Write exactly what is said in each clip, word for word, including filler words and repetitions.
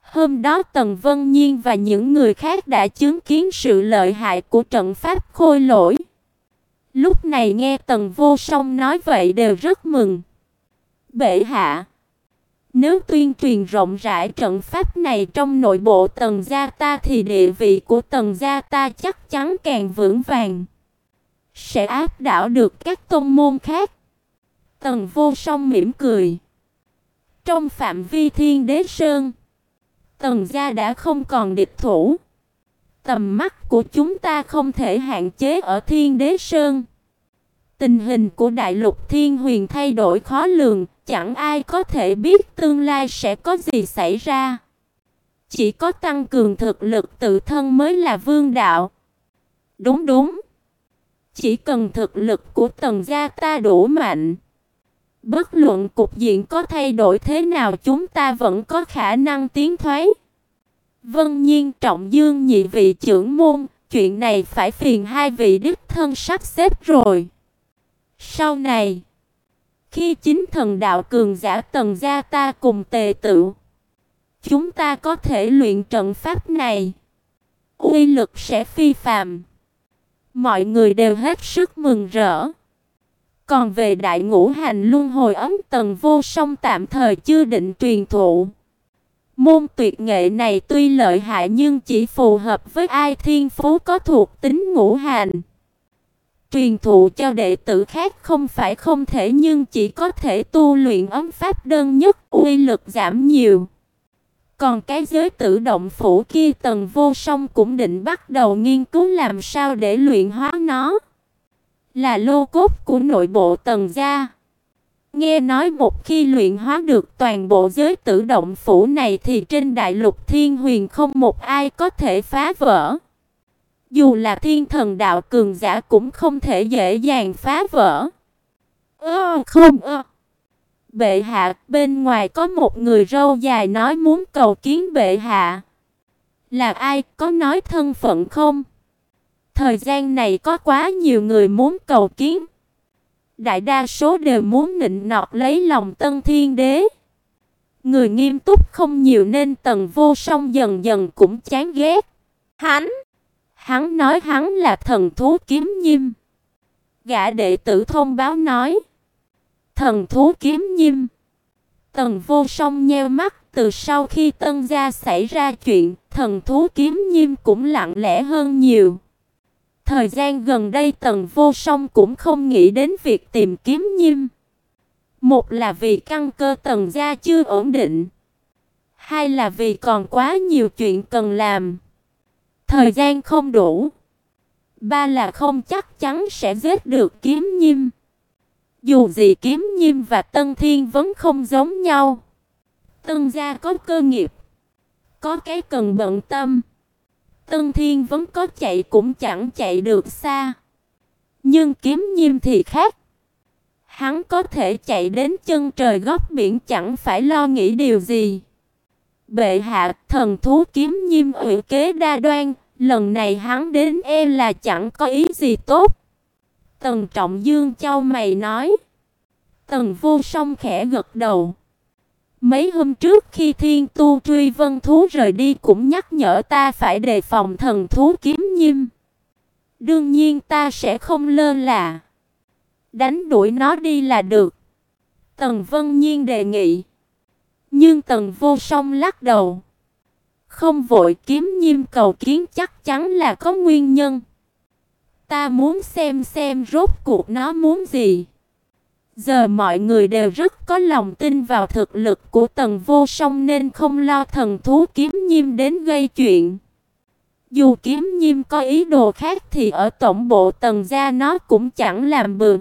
Hôm đó Tần Vân Nhiên và những người khác đã chứng kiến sự lợi hại của trận pháp khôi lỗi. Lúc này nghe Tần Vô Song nói vậy đều rất mừng. Bệ hạ, nếu tuyên truyền rộng rãi trận pháp này trong nội bộ Tần gia ta thì địa vị của Tần gia ta chắc chắn càng vững vàng, sẽ áp đảo được các tông môn khác. Tần Vô Song mỉm cười. Trong phạm vi Thiên Đế Sơn, Tần gia đã không còn địch thủ. Tầm mắt của chúng ta không thể hạn chế ở Thiên Đế Sơn. Tình hình của Đại Lục Thiên Huyền thay đổi khó lường, chẳng ai có thể biết tương lai sẽ có gì xảy ra. Chỉ có tăng cường thực lực tự thân mới là vương đạo. Đúng đúng. Chỉ cần thực lực của Tần gia ta đủ mạnh, bất luận cục diện có thay đổi thế nào chúng ta vẫn có khả năng tiến thoái. Vân Nhiên, Trọng Dương nhị vị trưởng môn, chuyện này phải phiền hai vị đích thân sắp xếp rồi. Sau này, khi chính thần đạo cường giả Tần gia ta cùng tề tựu, chúng ta có thể luyện trận pháp này, uy lực sẽ phi phàm. Mọi người đều hết sức mừng rỡ. Còn về Đại Ngũ Hành Luân Hồi Ấm, Tần Vô Song tạm thời chưa định truyền thụ. Môn tuyệt nghệ này tuy lợi hại nhưng chỉ phù hợp với ai thiên phú có thuộc tính ngũ hành. Truyền thụ cho đệ tử khác không phải không thể, nhưng chỉ có thể tu luyện ấm pháp đơn nhất, uy lực giảm nhiều. Còn cái giới tử động phủ kia Tần Vô Song cũng định bắt đầu nghiên cứu làm sao để luyện hóa nó. Là lô cốt của nội bộ Tần gia. Nghe nói một khi luyện hóa được toàn bộ giới tử động phủ này thì trên Đại Lục Thiên Huyền không một ai có thể phá vỡ. Dù là thiên thần đạo cường giả cũng không thể dễ dàng phá vỡ. Ơ không ơ. Bệ hạ, bên ngoài có một người râu dài nói muốn cầu kiến bệ hạ. Là ai, có nói thân phận không? Thời gian này có quá nhiều người muốn cầu kiến. Đại đa số đều muốn nịnh nọt lấy lòng Tân Thiên Đế. Người nghiêm túc không nhiều nên Tần Vô Song dần dần cũng chán ghét. Hắn, hắn nói hắn là thần thú kiếm nhiêm. Gã đệ tử thông báo nói. Thần thú kiếm nhiêm. Tần Vô Song nheo mắt, từ sau khi Tân gia xảy ra chuyện, thần thú kiếm nhiêm cũng lặng lẽ hơn nhiều. Thời gian gần đây Tần Vô Song cũng không nghĩ đến việc tìm kiếm nhiêm. Một là vì căn cơ Tần gia chưa ổn định. Hai là vì còn quá nhiều chuyện cần làm. Thời gian không đủ. Ba là không chắc chắn sẽ giết được kiếm nhiêm. Dù gì kiếm nhiêm và Tân Thiên vẫn không giống nhau. Tân gia có cơ nghiệp, có cái cần bận tâm. Tân Thiên vẫn có chạy cũng chẳng chạy được xa. Nhưng kiếm nhiêm thì khác. Hắn có thể chạy đến chân trời góc biển chẳng phải lo nghĩ điều gì. Bệ hạ, thần thú kiếm nhiêm ủy kế đa đoan, lần này hắn đến e là chẳng có ý gì tốt. Tần Trọng Dương chau mày nói. Tần Vô Song khẽ gật đầu. Mấy hôm trước khi Thiên Tu Truy Vân thú rời đi cũng nhắc nhở ta phải đề phòng thần thú kiếm nhiêm. Đương nhiên ta sẽ không lơ là. Đánh đuổi nó đi là được. Tần Vân Nhiên đề nghị. Nhưng Tần Vô Song lắc đầu. Không vội, kiếm nhiêm cầu kiến chắc chắn là có nguyên nhân. Ta muốn xem xem rốt cuộc nó muốn gì. Giờ mọi người đều rất có lòng tin vào thực lực của Tần Vô Song nên không lo thần thú kiếm nhiêm đến gây chuyện. Dù kiếm nhiêm có ý đồ khác thì ở tổng bộ Tần gia nó cũng chẳng làm bừa.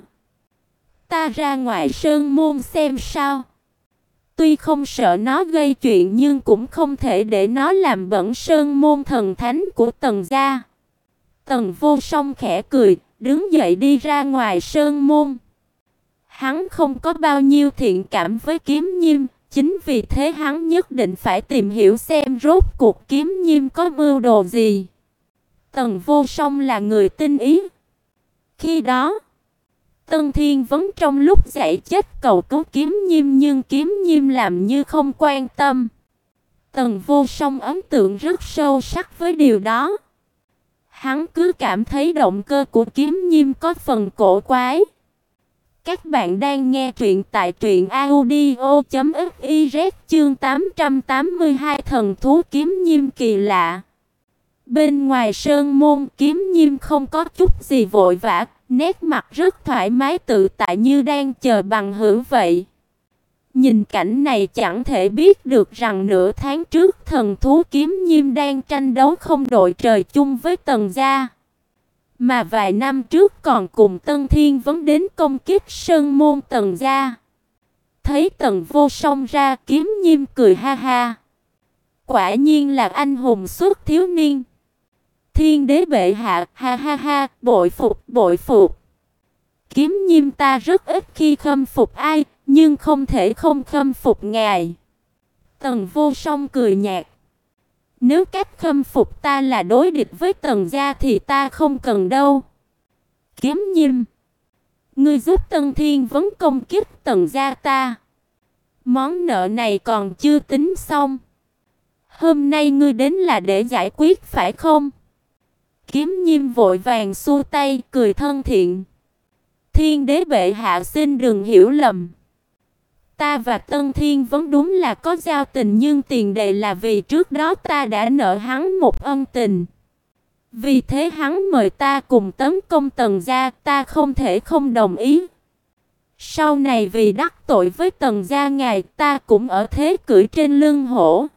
Ta ra ngoài sơn môn xem sao. Tuy không sợ nó gây chuyện nhưng cũng không thể để nó làm bẩn sơn môn thần thánh của Tần gia. Tần Vô Song khẽ cười, đứng dậy đi ra ngoài sơn môn. Hắn không có bao nhiêu thiện cảm với kiếm nhiêm, chính vì thế hắn nhất định phải tìm hiểu xem rốt cuộc kiếm nhiêm có mưu đồ gì. Tần Vô Song là người tinh ý. Khi đó, Tân Thiên vẫn trong lúc dạy chết cầu cứu kiếm nhiêm nhưng kiếm nhiêm làm như không quan tâm. Tần Vô Song ấn tượng rất sâu sắc với điều đó. Hắn cứ cảm thấy động cơ của Kiếm Nhiêm có phần cổ quái. Các bạn đang nghe truyện tại truyện audio chấm fiz chương tám trăm tám mươi hai thần thú Kiếm Nhiêm kỳ lạ. Bên ngoài sơn môn, Kiếm Nhiêm không có chút gì vội vã, nét mặt rất thoải mái tự tại như đang chờ bằng hữu vậy. Nhìn cảnh này chẳng thể biết được rằng nửa tháng trước thần thú Kiếm Nhiêm đang tranh đấu không đội trời chung với Tần gia. Mà vài năm trước còn cùng Tân Thiên Vấn đến công kích sơn môn Tần gia. Thấy Tần Vô Song ra, Kiếm Nhiêm cười ha ha. Quả nhiên là anh hùng xuất thiếu niên. Thiên đế bệ hạ, ha ha ha, bội phục, bội phục. Kiếm Nhiêm ta rất ít khi khâm phục ai, nhưng không thể không khâm phục ngài. Tần Vô Song cười nhạt. Nếu cách khâm phục ta là đối địch với Tần gia thì ta không cần đâu. Kiếm Nhiêm, ngươi giúp Tân Thiên Vấn công kích Tần gia ta. Món nợ này còn chưa tính xong. Hôm nay ngươi đến là để giải quyết phải không? Kiếm Nhiêm vội vàng xua tay, cười thân thiện. Thiên đế bệ hạ xin đừng hiểu lầm. Ta và Tân Thiên Vấn đúng là có giao tình, nhưng tiền đề là vì trước đó ta đã nợ hắn một ân tình. Vì thế hắn mời ta cùng tấn công Tần gia, ta không thể không đồng ý. Sau này vì đắc tội với Tần gia ngài, ta cũng ở thế cưỡi trên lưng hổ.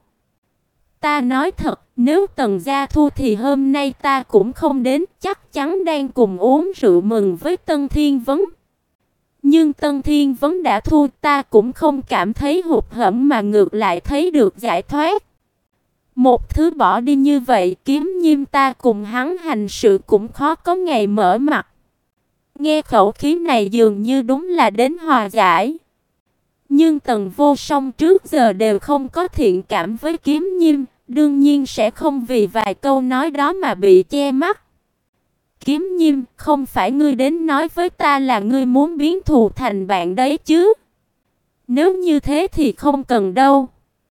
Ta nói thật, nếu Tần gia thua thì hôm nay ta cũng không đến, chắc chắn đang cùng uống rượu mừng với Tân Thiên Vấn. Nhưng Tân Thiên Vấn đã thua, ta cũng không cảm thấy hụt hẫng mà ngược lại thấy được giải thoát. Một thứ bỏ đi như vậy, Kiếm Nhiêm ta cùng hắn hành sự cũng khó có ngày mở mặt. Nghe khẩu khí này dường như đúng là đến hòa giải. Nhưng Tần Vô Song trước giờ đều không có thiện cảm với Kiếm Nhiêm, đương nhiên sẽ không vì vài câu nói đó mà bị che mắt. Kiếm Nhiêm, không phải ngươi đến nói với ta là ngươi muốn biến thù thành bạn đấy chứ? Nếu như thế thì không cần đâu.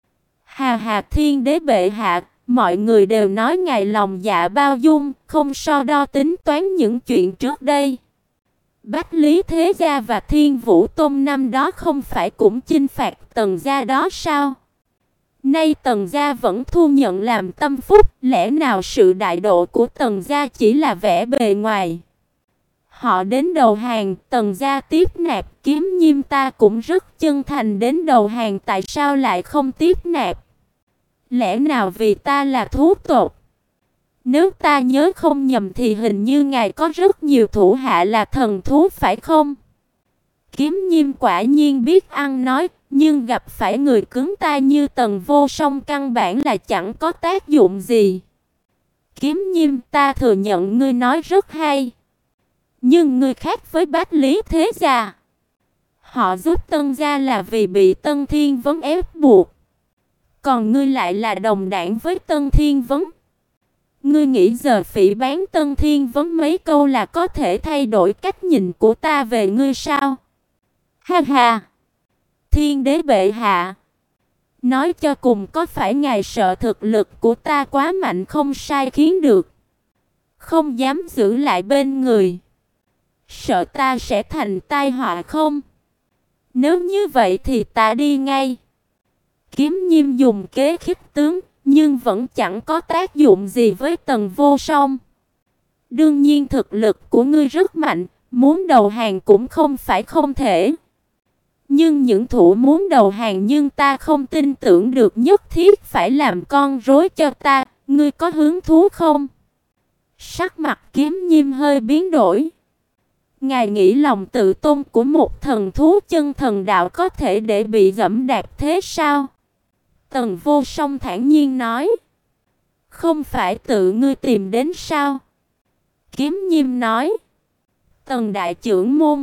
Hà hà, thiên đế bệ hạ, mọi người đều nói ngài lòng dạ bao dung, không so đo tính toán những chuyện trước đây. Bách Lý Thế Gia và Thiên Vũ Tôn năm đó không phải cũng chinh phạt Tần gia đó sao? Nay Tần gia vẫn thu nhận làm tâm phúc, lẽ nào sự đại độ của Tần gia chỉ là vẻ bề ngoài? Họ đến đầu hàng, Tần gia tiếp nạp, Kiếm Nhiêm ta cũng rất chân thành đến đầu hàng, tại sao lại không tiếp nạp? Lẽ nào vì ta là thú tộc? Nếu ta nhớ không nhầm thì hình như ngài có rất nhiều thủ hạ là thần thú phải không? Kiếm Nhiêm quả nhiên biết ăn nói, nhưng gặp phải người cứng tay như Tần Vô Song căn bản là chẳng có tác dụng gì. Kiếm Nhiêm, ta thừa nhận ngươi nói rất hay. Nhưng ngươi khác với Bách Lý Thế Gia. Họ giúp Tân gia là vì bị Tân Thiên Vấn ép buộc. Còn ngươi lại là đồng đảng với Tân Thiên Vấn. Ngươi nghĩ giờ phỉ báng Tân Thiên Vấn mấy câu là có thể thay đổi cách nhìn của ta về ngươi sao? Ha ha! Thiên đế bệ hạ, nói cho cùng có phải ngài sợ thực lực của ta quá mạnh không sai khiến được, không dám giữ lại bên người, sợ ta sẽ thành tai họa không? Nếu như vậy thì ta đi ngay. Kiếm Nhiêm dùng kế khích tướng, nhưng vẫn chẳng có tác dụng gì với Tần Vô Song. Đương nhiên thực lực của ngươi rất mạnh, muốn đầu hàng cũng không phải không thể. Nhưng những thủ muốn đầu hàng nhưng ta không tin tưởng được nhất thiết phải làm con rối cho ta, ngươi có hứng thú không? Sắc mặt Kiếm Nhiêm hơi biến đổi. Ngài nghĩ lòng tự tôn của một thần thú chân thần đạo có thể để bị giẫm đạp thế sao? Tần Vô Song thản nhiên nói. Không phải tự ngươi tìm đến sao? Kiếm Nhiêm nói. Tần đại trưởng môn,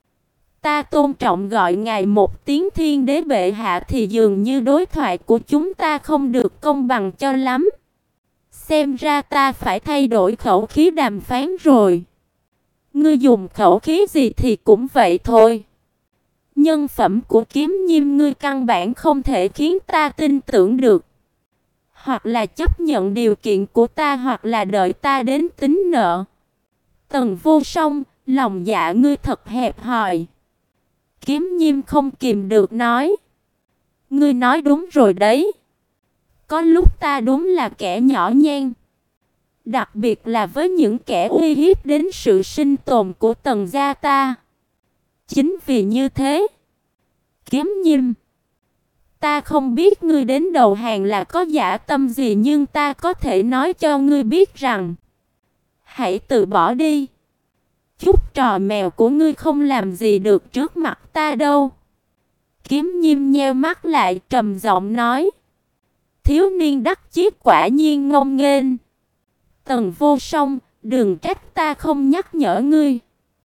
ta tôn trọng gọi ngài một tiếng thiên đế bệ hạ thì dường như đối thoại của chúng ta không được công bằng cho lắm. Xem ra ta phải thay đổi khẩu khí đàm phán rồi. Ngươi dùng khẩu khí gì thì cũng vậy thôi. Nhân phẩm của Kiếm Nhiêm ngươi căn bản không thể khiến ta tin tưởng được. hoặc là chấp nhận điều kiện của ta hoặc là đợi ta đến tính nợ. Tần Vô Song, lòng dạ ngươi thật hẹp hòi. Kiếm Nhiêm không kìm được nói. Ngươi nói đúng rồi đấy. Có lúc ta đúng là kẻ nhỏ nhen. Đặc biệt là với những kẻ uy hiếp đến sự sinh tồn của Tần gia ta. Chính vì như thế, Kiếm Nhiêm, ta không biết ngươi đến đầu hàng là có dã tâm gì, nhưng ta có thể nói cho ngươi biết rằng hãy từ bỏ đi. Chút trò mèo của ngươi không làm gì được trước mặt ta đâu. Kiếm Nhiêm nheo mắt lại trầm giọng nói. Thiếu niên đắc chí quả nhiên ngông nghênh. Tần Vô Song, đừng trách ta không nhắc nhở ngươi.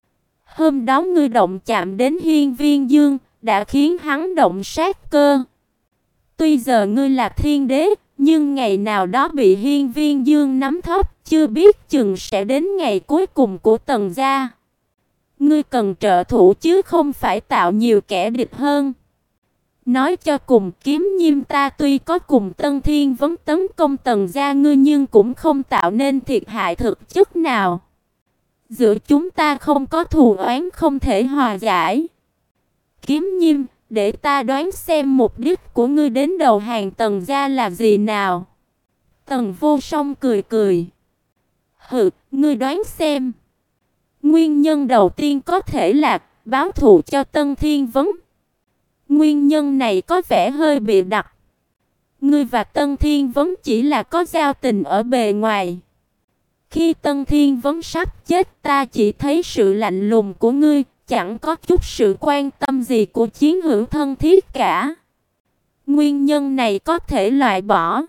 Hôm đó ngươi động chạm đến Hiên Viên Dương, đã khiến hắn động sát cơ. Tuy giờ ngươi là thiên đế, nhưng ngày nào đó bị Hiên Viên Dương nắm thóp, chưa biết chừng sẽ đến ngày cuối cùng của Tần gia. Ngươi cần trợ thủ chứ không phải tạo nhiều kẻ địch hơn. Nói cho cùng, Kiếm Nhiêm ta tuy có cùng Tân Thiên Vấn tấn công Tần gia ngươi, nhưng cũng không tạo nên thiệt hại thực chất nào. Giữa chúng ta không có thù oán không thể hòa giải. Kiếm Nhiêm, để ta đoán xem mục đích của ngươi đến đầu hàng Tần gia là gì nào. Tần Vô Song cười cười. Hừ, ngươi đoán xem. Nguyên nhân đầu tiên có thể là báo thù cho Tân Thiên Vấn. Nguyên nhân này có vẻ hơi bịa đặt. Ngươi và Tân Thiên Vấn chỉ là có giao tình ở bề ngoài. Khi Tân Thiên Vấn sắp chết, ta chỉ thấy sự lạnh lùng của ngươi, chẳng có chút sự quan tâm gì của chiến hữu thân thiết cả. Nguyên nhân này có thể loại bỏ.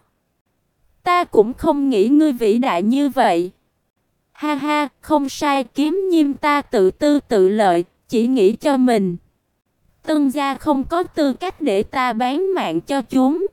Ta cũng không nghĩ ngươi vĩ đại như vậy. Ha ha, không sai, Kiếm Nhiêm ta tự tư tự lợi, chỉ nghĩ cho mình. Tân gia không có tư cách để ta bán mạng cho chúng.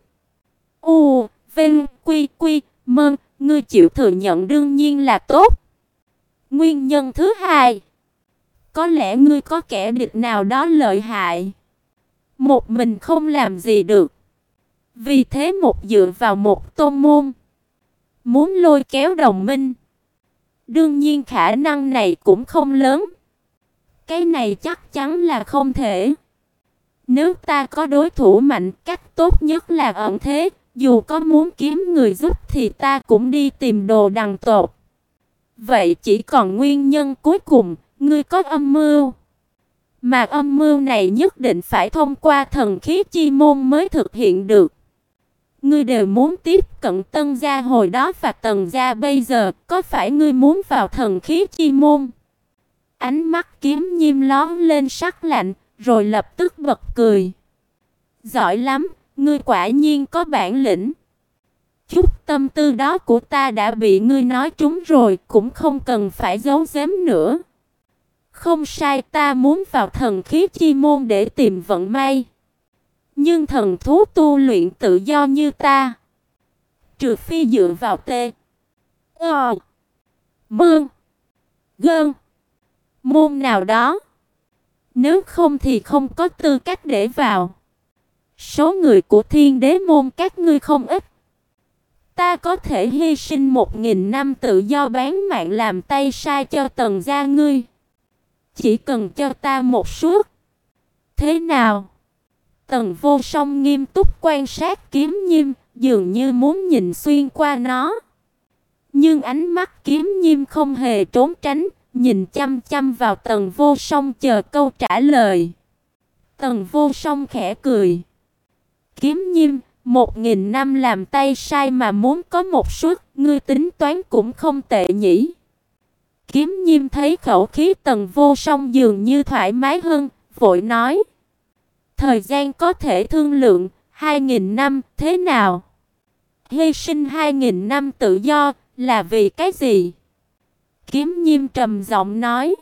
U, Vinh, Quy, Quy, Mơ, ngươi chịu thừa nhận đương nhiên là tốt. Nguyên nhân thứ hai, có lẽ ngươi có kẻ địch nào đó lợi hại. Một mình không làm gì được. Vì thế một dựa vào một tôn môn, muốn lôi kéo đồng minh. Đương nhiên khả năng này cũng không lớn. Cái này chắc chắn là không thể. Nếu ta có đối thủ mạnh, cách tốt nhất là ẩn thế. Dù có muốn kiếm người giúp thì ta cũng đi tìm đồ đằng tột. Vậy chỉ còn nguyên nhân cuối cùng, ngươi có âm mưu. Mà âm mưu này nhất định phải thông qua thần khí chi môn mới thực hiện được. Ngươi đều muốn tiếp cận Tân gia hồi đó và Tần gia bây giờ, có phải ngươi muốn vào thần khí chi môn? Ánh mắt Kiếm Nhiêm lóe lên sắc lạnh, rồi lập tức bật cười. Giỏi lắm, ngươi quả nhiên có bản lĩnh. Chút tâm tư đó của ta đã bị ngươi nói trúng rồi, cũng không cần phải giấu giếm nữa. Không sai, ta muốn vào thần khí chi môn để tìm vận may. Nhưng thần thú tu luyện tự do như ta, trừ phi dựa vào tê, ờ, mương, gơn, môn nào đó. Nếu không thì không có tư cách để vào. Số người của Thiên Đế môn các ngươi không ít. Ta có thể hy sinh một nghìn năm tự do bán mạng làm tay sai cho Tần gia ngươi. Chỉ cần cho ta một suất. Thế nào? Tần Vô Song nghiêm túc quan sát Kiếm Nhiêm, dường như muốn nhìn xuyên qua nó. Nhưng ánh mắt Kiếm Nhiêm không hề trốn tránh, nhìn chăm chăm vào Tần Vô Song chờ câu trả lời. Tần Vô Song khẽ cười. Kiếm Nhiêm, một nghìn năm làm tay sai mà muốn có một suất, ngươi tính toán cũng không tệ nhỉ. Kiếm Nhiêm thấy khẩu khí Tần Vô Song dường như thoải mái hơn, vội nói. Thời gian có thể thương lượng, hai nghìn năm, thế nào? Hy sinh hai nghìn năm tự do, là vì cái gì? Kiếm Nhiêm trầm giọng nói.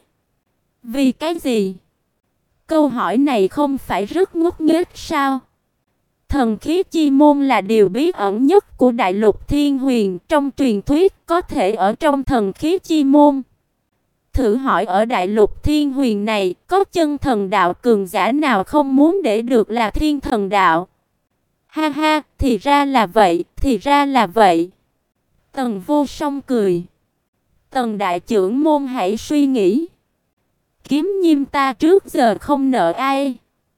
Vì cái gì? Câu hỏi này không phải rất ngốc nghếch sao? Thần khí chi môn là điều bí ẩn nhất của đại lục Thiên Huyền, trong truyền thuyết có thể ở trong thần khí chi môn. Thử hỏi ở đại lục Thiên Huyền này, có chân thần đạo cường giả nào không muốn để được là thiên thần đạo? Ha ha, thì ra là vậy, thì ra là vậy. Tần Vô Song cười. Tần đại trưởng môn hãy suy nghĩ. Kiếm Nhiêm ta trước giờ không nợ ai.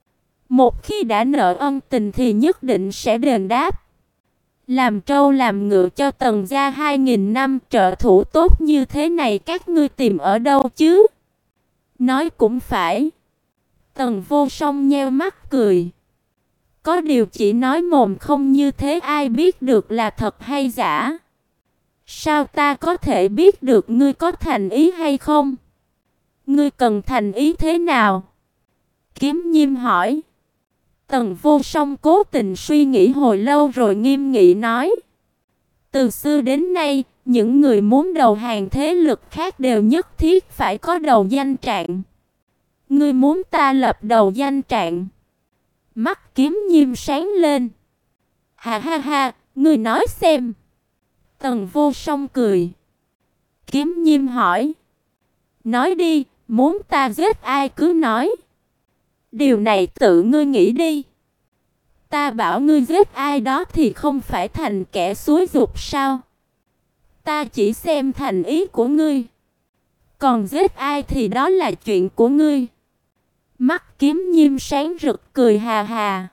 Một khi đã nợ ân tình thì nhất định sẽ đền đáp. Làm trâu làm ngựa cho Tần gia hai nghìn năm, trợ thủ tốt như thế này các ngươi tìm ở đâu chứ? Nói cũng phải. Tần Vô Song nheo mắt cười. Có điều chỉ nói mồm không như thế ai biết được là thật hay giả. Sao ta có thể biết được ngươi có thành ý hay không? Ngươi cần thành ý thế nào? Kiếm Nhiêm hỏi. Tần Vô Song cố tình suy nghĩ hồi lâu rồi nghiêm nghị nói. Từ xưa đến nay, những người muốn đầu hàng thế lực khác đều nhất thiết phải có đầu danh trạng. Ngươi muốn ta lập đầu danh trạng? Mắt Kiếm Nhiêm sáng lên. Ha ha ha, ngươi nói xem. Tần Vô Song cười. Kiếm Nhiêm hỏi. Nói đi, muốn ta giết ai cứ nói. Điều này tự ngươi nghĩ đi. Ta bảo ngươi giết ai đó thì không phải thành kẻ xúi giục sao? Ta chỉ xem thành ý của ngươi. Còn giết ai thì đó là chuyện của ngươi. Mắt Kiếm Nhiêm sáng rực cười hà hà.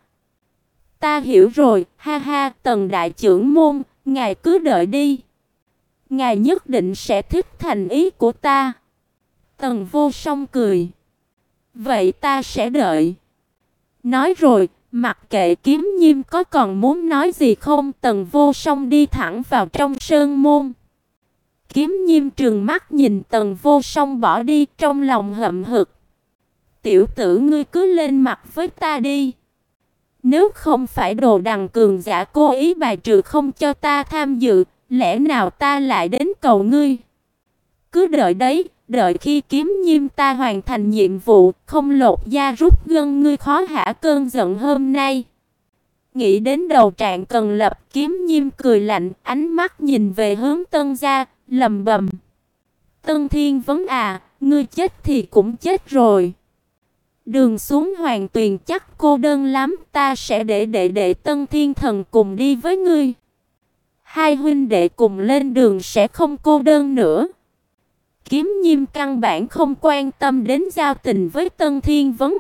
Ta hiểu rồi, ha ha, Tần đại trưởng môn, ngài cứ đợi đi. Ngài nhất định sẽ thích thành ý của ta. Tần Vô Song cười. Vậy ta sẽ đợi. Nói rồi, mặc kệ Kiếm Nhiêm có còn muốn nói gì không, Tần Vô Song đi thẳng vào trong sơn môn. Kiếm Nhiêm trừng mắt nhìn Tần Vô Song bỏ đi, trong lòng hậm hực. Tiểu tử ngươi cứ lên mặt với ta đi. Nếu không phải Đồ Đằng cường giả cố ý bài trừ không cho ta tham dự, lẽ nào ta lại đến cầu ngươi? Cứ đợi đấy, đợi khi Kiếm Nhiêm ta hoàn thành nhiệm vụ, không lột da rút gân ngươi khó hả cơn giận hôm nay. Nghĩ đến đầu trạng cần lập, Kiếm Nhiêm cười lạnh, ánh mắt nhìn về hướng Tân gia, lầm bầm. Tân Thiên Vấn à, ngươi chết thì cũng chết rồi. Đường xuống Hoàng Tuyền chắc cô đơn lắm, ta sẽ để đệ đệ Tân Thiên Thần cùng đi với ngươi. Hai huynh đệ cùng lên đường sẽ không cô đơn nữa. Kiếm Nhiêm căn bản không quan tâm đến giao tình với Tân Thiên Vấn.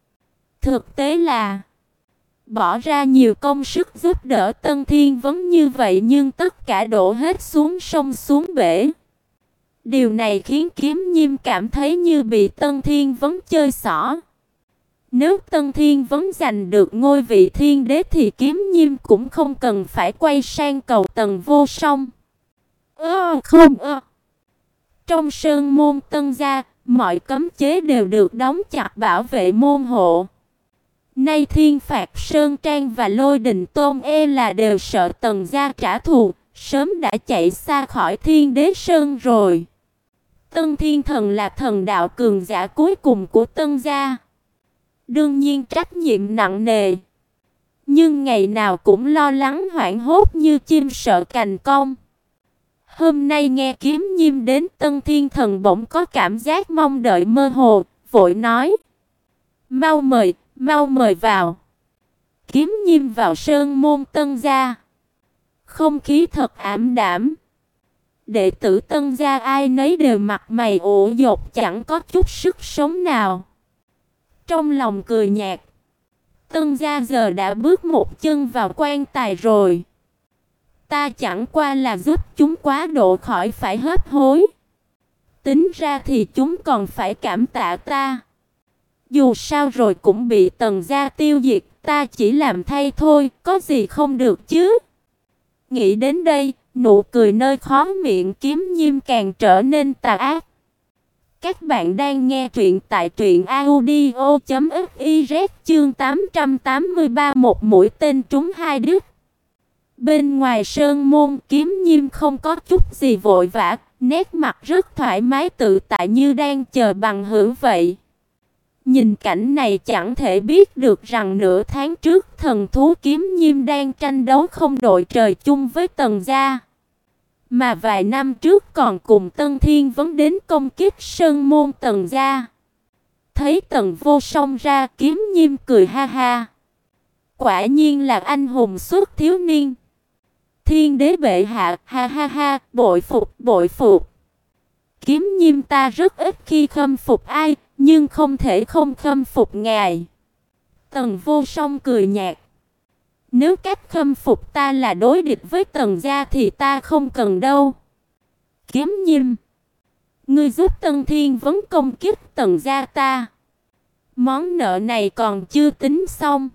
Thực tế là bỏ ra nhiều công sức giúp đỡ Tân Thiên Vấn như vậy nhưng tất cả đổ hết xuống sông xuống bể. Điều này khiến Kiếm Nhiêm cảm thấy như bị Tân Thiên Vấn chơi xỏ. Nếu Tân Thiên Vấn giành được ngôi vị thiên đế thì Kiếm Nhiêm cũng không cần phải quay sang cầu Tần Vô Song. Ơ không ơ. Trong sơn môn Tân gia, mọi cấm chế đều được đóng chặt bảo vệ môn hộ. Nay Thiên Phạt Sơn Trang và Lôi Đình Tôn e là đều sợ Tần gia trả thù, sớm đã chạy xa khỏi Thiên Đế Sơn rồi. Tân Thiên Thần là thần đạo cường giả cuối cùng của Tân gia. Đương nhiên trách nhiệm nặng nề. Nhưng ngày nào cũng lo lắng hoảng hốt như chim sợ cành cong. Hôm nay nghe Kiếm Nhiêm đến, Tân Thiên Thần bỗng có cảm giác mong đợi mơ hồ, vội nói. Mau mời, mau mời vào. Kiếm Nhiêm vào sơn môn Tân gia. Không khí thật ảm đạm. Đệ tử Tân gia ai nấy đều mặt mày ủ dột, chẳng có chút sức sống nào. Trong lòng cười nhạt. Tân gia giờ đã bước một chân vào quan tài rồi. Ta chẳng qua là giúp chúng quá độ khỏi phải hấp hối. Tính ra thì chúng còn phải cảm tạ ta. Dù sao rồi cũng bị Tần gia tiêu diệt, ta chỉ làm thay thôi, có gì không được chứ. Nghĩ đến đây, nụ cười nơi khóe miệng Kiếm Nhiêm càng trở nên tà ác. Các bạn đang nghe truyện tại truyện audio chấm fiz chương tám trăm tám mươi ba, một mũi tên trúng hai đích. Bên ngoài sơn môn, Kiếm Nhiêm không có chút gì vội vã, nét mặt rất thoải mái tự tại như đang chờ bằng hữu vậy. Nhìn cảnh này chẳng thể biết được rằng nửa tháng trước thần thú Kiếm Nhiêm đang tranh đấu không đội trời chung với Tần gia. Mà vài năm trước còn cùng Tân Thiên Vấn đến công kích sơn môn Tần gia. Thấy Tần Vô Song ra, Kiếm Nhiêm cười ha ha. Quả nhiên là anh hùng xuất thiếu niên. Thiên đế bệ hạ, ha ha ha, bội phục, bội phục. Kiếm Nhiêm ta rất ít khi khâm phục ai, nhưng không thể không khâm phục ngài. Tần Vô Song cười nhạt. Nếu cách khâm phục ta là đối địch với Tần gia thì ta không cần đâu. Kiếm Nhiêm, ngươi giúp Tân Thiên Vấn công kích Tần gia ta. Món nợ này còn chưa tính xong.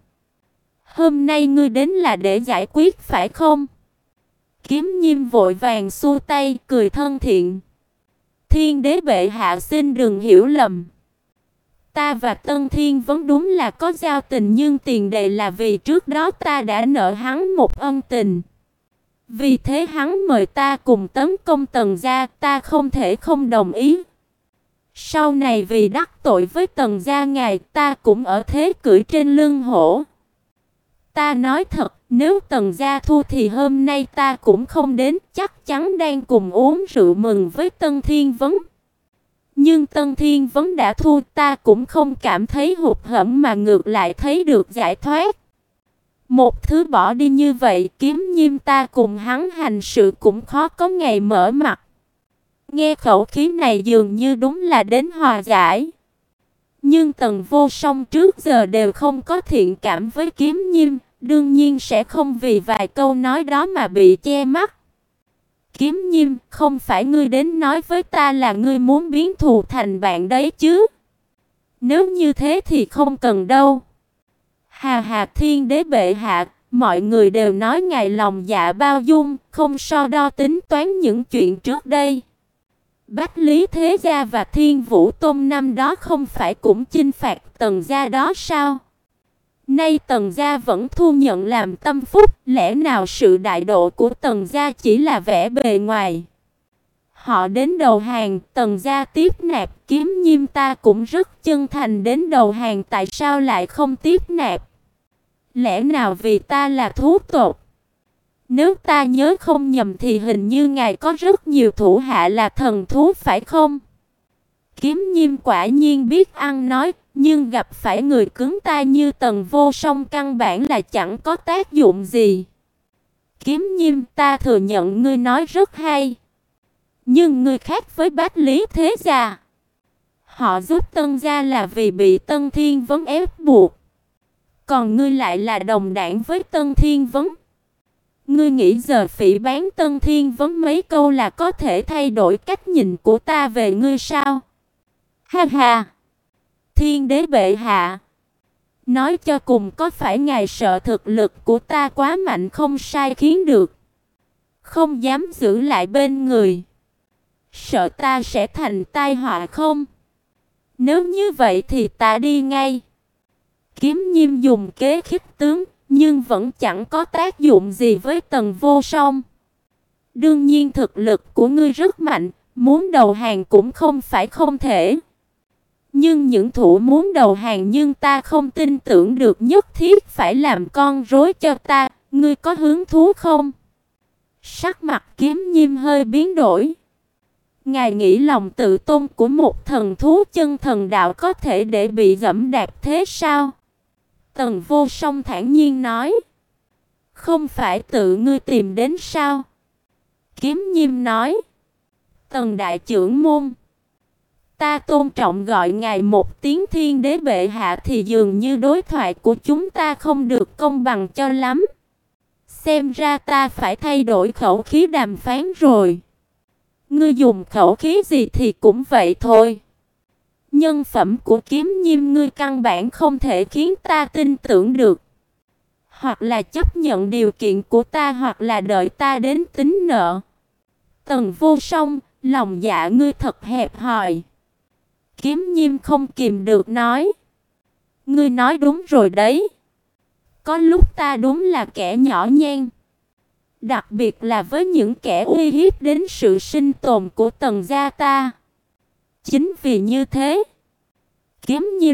Hôm nay ngươi đến là để giải quyết phải không? Kiếm Nhiêm vội vàng xua tay, cười thân thiện. Thiên đế bệ hạ xin đừng hiểu lầm. Ta và Tân Thiên Vấn đúng là có giao tình, nhưng tiền đề là vì trước đó ta đã nợ hắn một ân tình. Vì thế hắn mời ta cùng tấn công Tần gia, ta không thể không đồng ý. Sau này vì đắc tội với Tần gia ngài, ta cũng ở thế cưỡi trên lưng hổ. Ta nói thật, nếu Tần gia thua thì hôm nay ta cũng không đến, chắc chắn đang cùng uống rượu mừng với Tân Thiên Vấn. Nhưng Tân Thiên Vấn đã thua, ta cũng không cảm thấy hụt hẫng mà ngược lại thấy được giải thoát. Một thứ bỏ đi như vậy, Kiếm Nhiêm ta cùng hắn hành sự cũng khó có ngày mở mặt. Nghe khẩu khí này dường như đúng là đến hòa giải. Nhưng Tần Vô Song trước giờ đều không có thiện cảm với Kiếm Nhiêm, đương nhiên sẽ không vì vài câu nói đó mà bị che mắt. Kiếm Nhiêm, không phải ngươi đến nói với ta là ngươi muốn biến thù thành bạn đấy chứ? Nếu như thế thì không cần đâu. Hà hà, thiên đế bệ hạ, mọi người đều nói ngài lòng dạ bao dung, không so đo tính toán những chuyện trước đây. Bách Lý Thế Gia và Thiên Vũ Tôn năm đó không phải cũng chinh phạt Tần gia đó sao? Nay Tần gia vẫn thu nhận làm tâm phúc, lẽ nào sự đại độ của Tần gia chỉ là vẻ bề ngoài? Họ đến đầu hàng, Tần gia tiếp nạp, Kiếm Nhiêm ta cũng rất chân thành đến đầu hàng, tại sao lại không tiếp nạp? Lẽ nào vì ta là thú tộc? Nếu ta nhớ không nhầm thì hình như ngài có rất nhiều thủ hạ là thần thú phải không? Kiếm Nhiêm quả nhiên biết ăn nói, nhưng gặp phải người cứng tay như Tần Vô Song căn bản là chẳng có tác dụng gì. Kiếm Nhiêm, ta thừa nhận ngươi nói rất hay. Nhưng ngươi khác với Bách Lý Thế Gia. Họ giúp Tân gia là vì bị Tân Thiên Vấn ép buộc. Còn ngươi lại là đồng đảng với Tân Thiên Vấn. Ngươi nghĩ giờ phỉ báng Tân Thiên Vấn mấy câu là có thể thay đổi cách nhìn của ta về ngươi sao? Ha ha! Thiên đế bệ hạ! Nói cho cùng, có phải ngài sợ thực lực của ta quá mạnh không sai khiến được? Không dám giữ lại bên người? Sợ ta sẽ thành tai họa không? Nếu như vậy thì ta đi ngay. Kiếm Nhiêm dùng kế khích tướng, nhưng vẫn chẳng có tác dụng gì với Tần Vô Song. Đương nhiên thực lực của ngươi rất mạnh, muốn đầu hàng cũng không phải không thể. Nhưng những thủ muốn đầu hàng nhưng ta không tin tưởng được nhất thiết phải làm con rối cho ta, ngươi có hứng thú không? Sắc mặt Kiếm Nhiêm hơi biến đổi. Ngài nghĩ lòng tự tôn của một thần thú chân thần đạo có thể để bị giẫm đạp thế sao? Tần Vô Song thản nhiên nói. Không phải tự ngươi tìm đến sao? Kiếm Nhiêm nói. Tần đại trưởng môn, ta tôn trọng gọi ngài một tiếng thiên đế bệ hạ thì dường như đối thoại của chúng ta không được công bằng cho lắm. Xem ra ta phải thay đổi khẩu khí đàm phán rồi. Ngươi dùng khẩu khí gì thì cũng vậy thôi. Nhân phẩm của Kiếm Nhiêm ngươi căn bản không thể khiến ta tin tưởng được. Hoặc là chấp nhận điều kiện của ta, hoặc là đợi ta đến tính nợ. Tần Vô Song, lòng dạ ngươi thật hẹp hòi. Kiếm Nhiêm không kìm được nói. Ngươi nói đúng rồi đấy. Có lúc ta đúng là kẻ nhỏ nhen. Đặc biệt là với những kẻ uy hiếp đến sự sinh tồn của Tần gia ta. Chính vì như thế, Kiếm Nhiêm,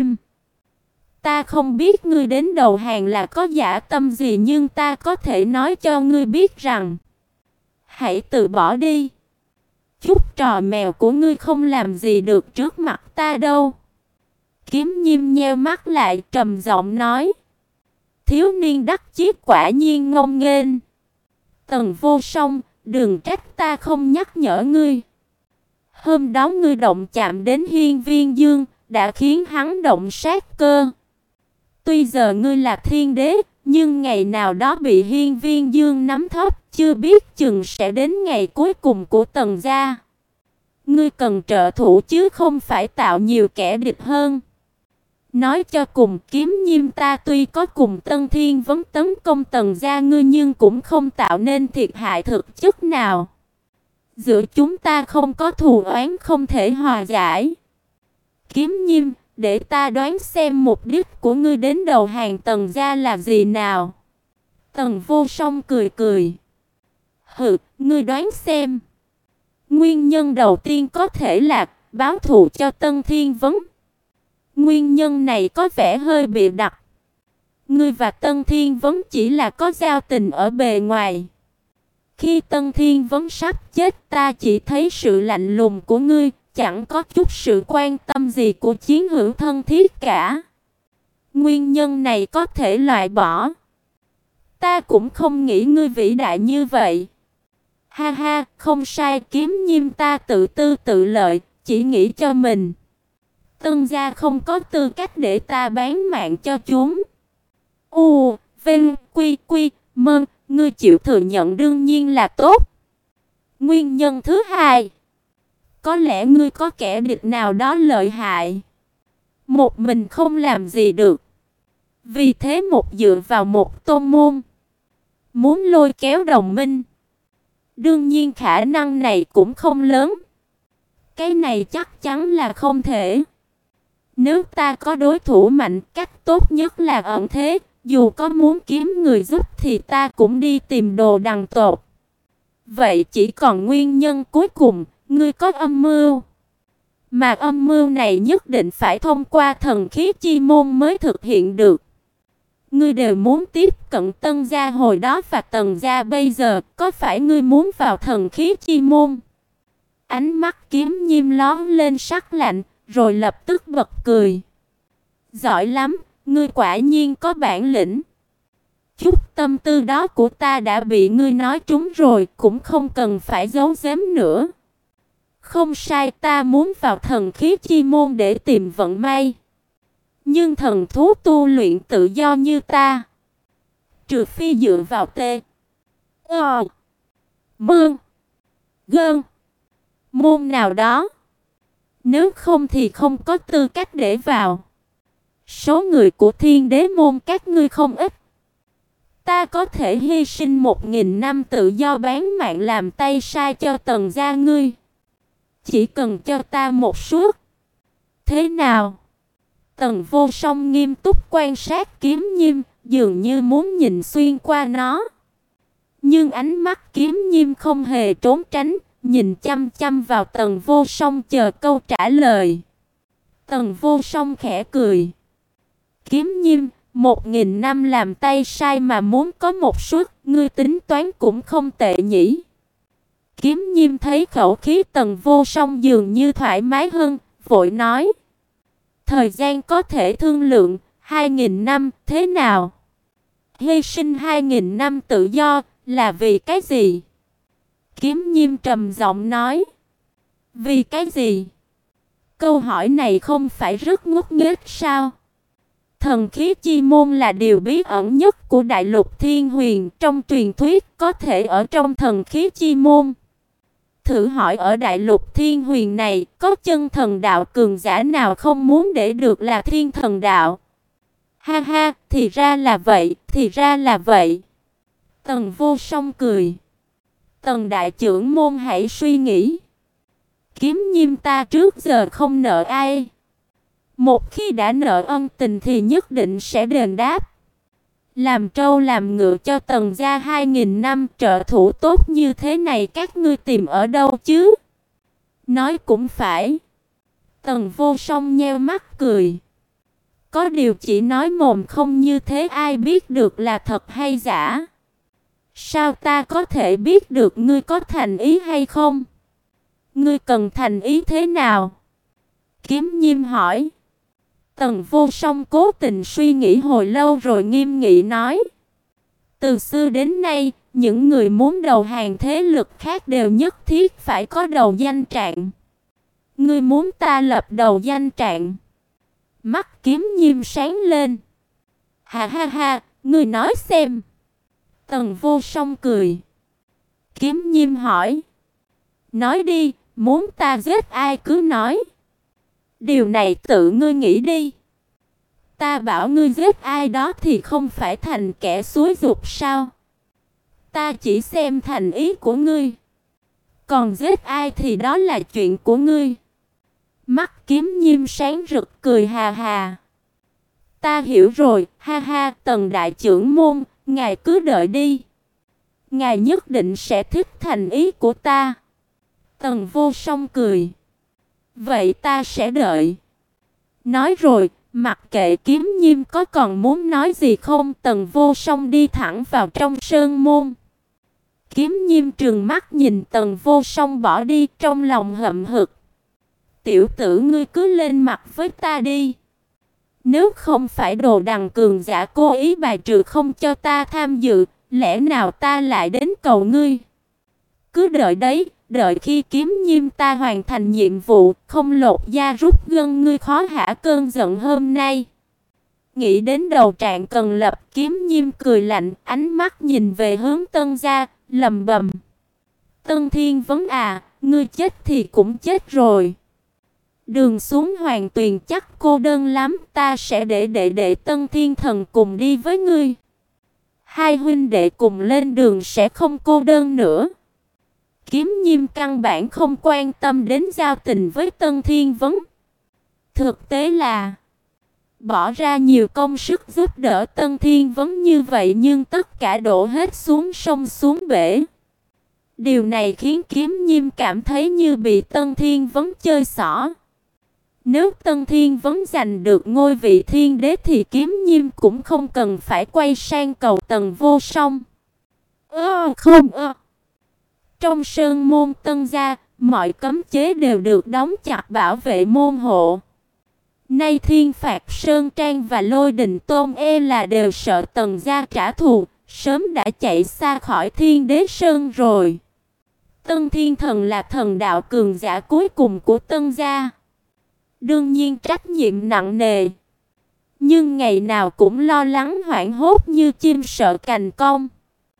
ta không biết ngươi đến đầu hàng là có dã tâm gì, nhưng ta có thể nói cho ngươi biết rằng hãy từ bỏ đi. Chút trò mèo của ngươi không làm gì được trước mặt ta đâu. Kiếm Nhiêm nheo mắt lại trầm giọng nói. thiếu niên đắc chí quả nhiên ngông nghênh. Tần Vô Song, đừng trách ta không nhắc nhở ngươi. Hôm đó ngươi động chạm đến Hiên Viên Dương, đã khiến hắn động sát cơ. Tuy giờ ngươi là thiên đế, nhưng ngày nào đó bị Hiên Viên Dương nắm thóp, chưa biết chừng sẽ đến ngày cuối cùng của Tần gia. Ngươi cần trợ thủ chứ không phải tạo nhiều kẻ địch hơn. Nói cho cùng, Kiếm Nhiêm ta tuy có cùng Tân Thiên Vấn tấn công Tần gia ngươi nhưng cũng không tạo nên thiệt hại thực chất nào. Giữa chúng ta không có thù oán không thể hòa giải. Kiếm Nhiêm, để ta đoán xem mục đích của ngươi đến đầu hàng Tần gia là gì nào. Tần Vô Song cười cười. Hừ, ngươi đoán xem. Nguyên nhân đầu tiên có thể là báo thù cho Tân Thiên Vấn. Nguyên nhân này có vẻ hơi bịa đặt. Ngươi và Tân Thiên Vấn chỉ là có giao tình ở bề ngoài. Khi Tân Thiên Vấn sắp chết, ta chỉ thấy sự lạnh lùng của ngươi, chẳng có chút sự quan tâm gì của chiến hữu thân thiết cả. Nguyên nhân này có thể loại bỏ. Ta cũng không nghĩ ngươi vĩ đại như vậy. Ha ha, không sai, Kiếm Nhiêm ta tự tư tự lợi, chỉ nghĩ cho mình. Tân gia không có tư cách để ta bán mạng cho chúng. U, Vinh, Quy, Quy, Mơ, ngươi chịu thừa nhận đương nhiên là tốt. Nguyên nhân thứ hai, có lẽ ngươi có kẻ địch nào đó lợi hại. Một mình không làm gì được. Vì thế một dựa vào một tôn môn, muốn lôi kéo đồng minh. Đương nhiên khả năng này cũng không lớn. Cái này chắc chắn là không thể. Nếu ta có đối thủ mạnh, cách tốt nhất là ẩn thế. Dù có muốn kiếm người giúp thì ta cũng đi tìm đồ đằng tột. Vậy chỉ còn nguyên nhân cuối cùng, ngươi có âm mưu. Mà âm mưu này nhất định phải thông qua thần khí chi môn mới thực hiện được. Ngươi đều muốn tiếp cận Tân gia hồi đó và Tần gia bây giờ, có phải ngươi muốn vào thần khí chi môn? Ánh mắt Kiếm Nhiêm lóe lên sắc lạnh, rồi lập tức bật cười. Giỏi lắm, ngươi quả nhiên có bản lĩnh. Chút tâm tư đó của ta đã bị ngươi nói trúng rồi, cũng không cần phải giấu giếm nữa. Không sai, ta muốn vào thần khí chi môn để tìm vận may. Nhưng thần thú tu luyện tự do như ta, trừ phi dựa vào tê, ờ, mương, gơn, môn nào đó. Nếu không thì không có tư cách để vào. Số người của Thiên Đế môn các ngươi không ít. Ta có thể hy sinh một nghìn năm tự do bán mạng làm tay sai cho Tần gia ngươi. Chỉ cần cho ta một suất. Thế nào? Tần Vô Song nghiêm túc quan sát Kiếm Nhiêm, dường như muốn nhìn xuyên qua nó. Nhưng ánh mắt Kiếm Nhiêm không hề trốn tránh, nhìn chăm chăm vào Tần Vô Song chờ câu trả lời. Tần Vô Song khẽ cười. Kiếm Nhiêm, một nghìn năm làm tay sai mà muốn có một suất, ngươi tính toán cũng không tệ nhỉ. Kiếm Nhiêm thấy khẩu khí Tần Vô Song dường như thoải mái hơn, vội nói. Thời gian có thể thương lượng, hai nghìn năm, thế nào? Hy sinh hai nghìn năm tự do, là vì cái gì? Kiếm Nhiêm trầm giọng nói. Vì cái gì? Câu hỏi này không phải rất ngốc nghếch sao? Thần khí chi môn là điều bí ẩn nhất của đại lục Thiên Huyền, trong truyền thuyết có thể ở trong thần khí chi môn. Thử hỏi ở đại lục Thiên Huyền này, có chân thần đạo cường giả nào không muốn để được là thiên thần đạo? Ha ha, thì ra là vậy, thì ra là vậy. Tần Vô Song cười. Tần đại trưởng môn hãy suy nghĩ. Kiếm Nhiêm ta trước giờ không nợ ai. Một khi đã nợ ân tình thì nhất định sẽ đền đáp. Làm trâu làm ngựa cho Tần gia hai nghìn năm, trợ thủ tốt như thế này các ngươi tìm ở đâu chứ? Nói cũng phải. Tần Vô Song nheo mắt cười. Có điều chỉ nói mồm không như thế ai biết được là thật hay giả. Sao ta có thể biết được ngươi có thành ý hay không? Ngươi cần thành ý thế nào? Kiếm Nhiêm hỏi. Tần Vô Song cố tình suy nghĩ hồi lâu rồi nghiêm nghị nói. Từ xưa đến nay, những người muốn đầu hàng thế lực khác đều nhất thiết phải có đầu danh trạng. Ngươi muốn ta lập đầu danh trạng? Mắt Kiếm Nhiêm sáng lên. Ha ha ha, ngươi nói xem. Tần Vô Song cười. Kiếm Nhiêm hỏi. Nói đi, muốn ta giết ai cứ nói. Điều này tự ngươi nghĩ đi. Ta bảo ngươi giết ai đó thì không phải thành kẻ xúi giục sao? Ta chỉ xem thành ý của ngươi. Còn giết ai thì đó là chuyện của ngươi. Mắt Kiếm Nhiêm sáng rực cười hà hà. Ta hiểu rồi, ha ha, Tần đại trưởng môn, ngài cứ đợi đi. Ngài nhất định sẽ thích thành ý của ta. Tần Vô Song cười. Vậy ta sẽ đợi. Nói rồi, mặc kệ Kiếm Nhiêm có còn muốn nói gì không, Tần Vô Song đi thẳng vào trong sơn môn. Kiếm Nhiêm trừng mắt nhìn Tần Vô Song bỏ đi, trong lòng hậm hực. Tiểu tử ngươi cứ lên mặt với ta đi. Nếu không phải Đồ Đằng cường giả cố ý bài trừ không cho ta tham dự, lẽ nào ta lại đến cầu ngươi? Cứ đợi đấy, đợi khi Kiếm Nhiêm ta hoàn thành nhiệm vụ, không lột da rút gân, ngươi khó hả cơn giận hôm nay. Nghĩ đến đầu trạng cần lập, Kiếm Nhiêm cười lạnh, ánh mắt nhìn về hướng Tân gia, lầm bầm. Tân Thiên Vấn à, ngươi chết thì cũng chết rồi. Đường xuống Hoàng Tuyền chắc cô đơn lắm, ta sẽ để đệ đệ Tân Thiên Thần cùng đi với ngươi. Hai huynh đệ cùng lên đường sẽ không cô đơn nữa. Kiếm Nhiêm căn bản không quan tâm đến giao tình với Tân Thiên Vấn. Thực tế là bỏ ra nhiều công sức giúp đỡ Tân Thiên Vấn như vậy nhưng tất cả đổ hết xuống sông xuống bể. Điều này khiến Kiếm Nhiêm cảm thấy như bị Tân Thiên Vấn chơi xỏ. Nếu Tân Thiên Vấn giành được ngôi vị thiên đế thì Kiếm Nhiêm cũng không cần phải quay sang cầu Tần Vô Song. Ơ không ơ. Trong sơn môn Tân gia, mọi cấm chế đều được đóng chặt bảo vệ môn hộ. Nay Thiên Phạt Sơn Trang và Lôi Đình Tôn e là đều sợ Tần gia trả thù, sớm đã chạy xa khỏi Thiên Đế Sơn rồi. Tân Thiên Thần là thần đạo cường giả cuối cùng của Tân gia. Đương nhiên trách nhiệm nặng nề. Nhưng ngày nào cũng lo lắng hoảng hốt như chim sợ cành cong.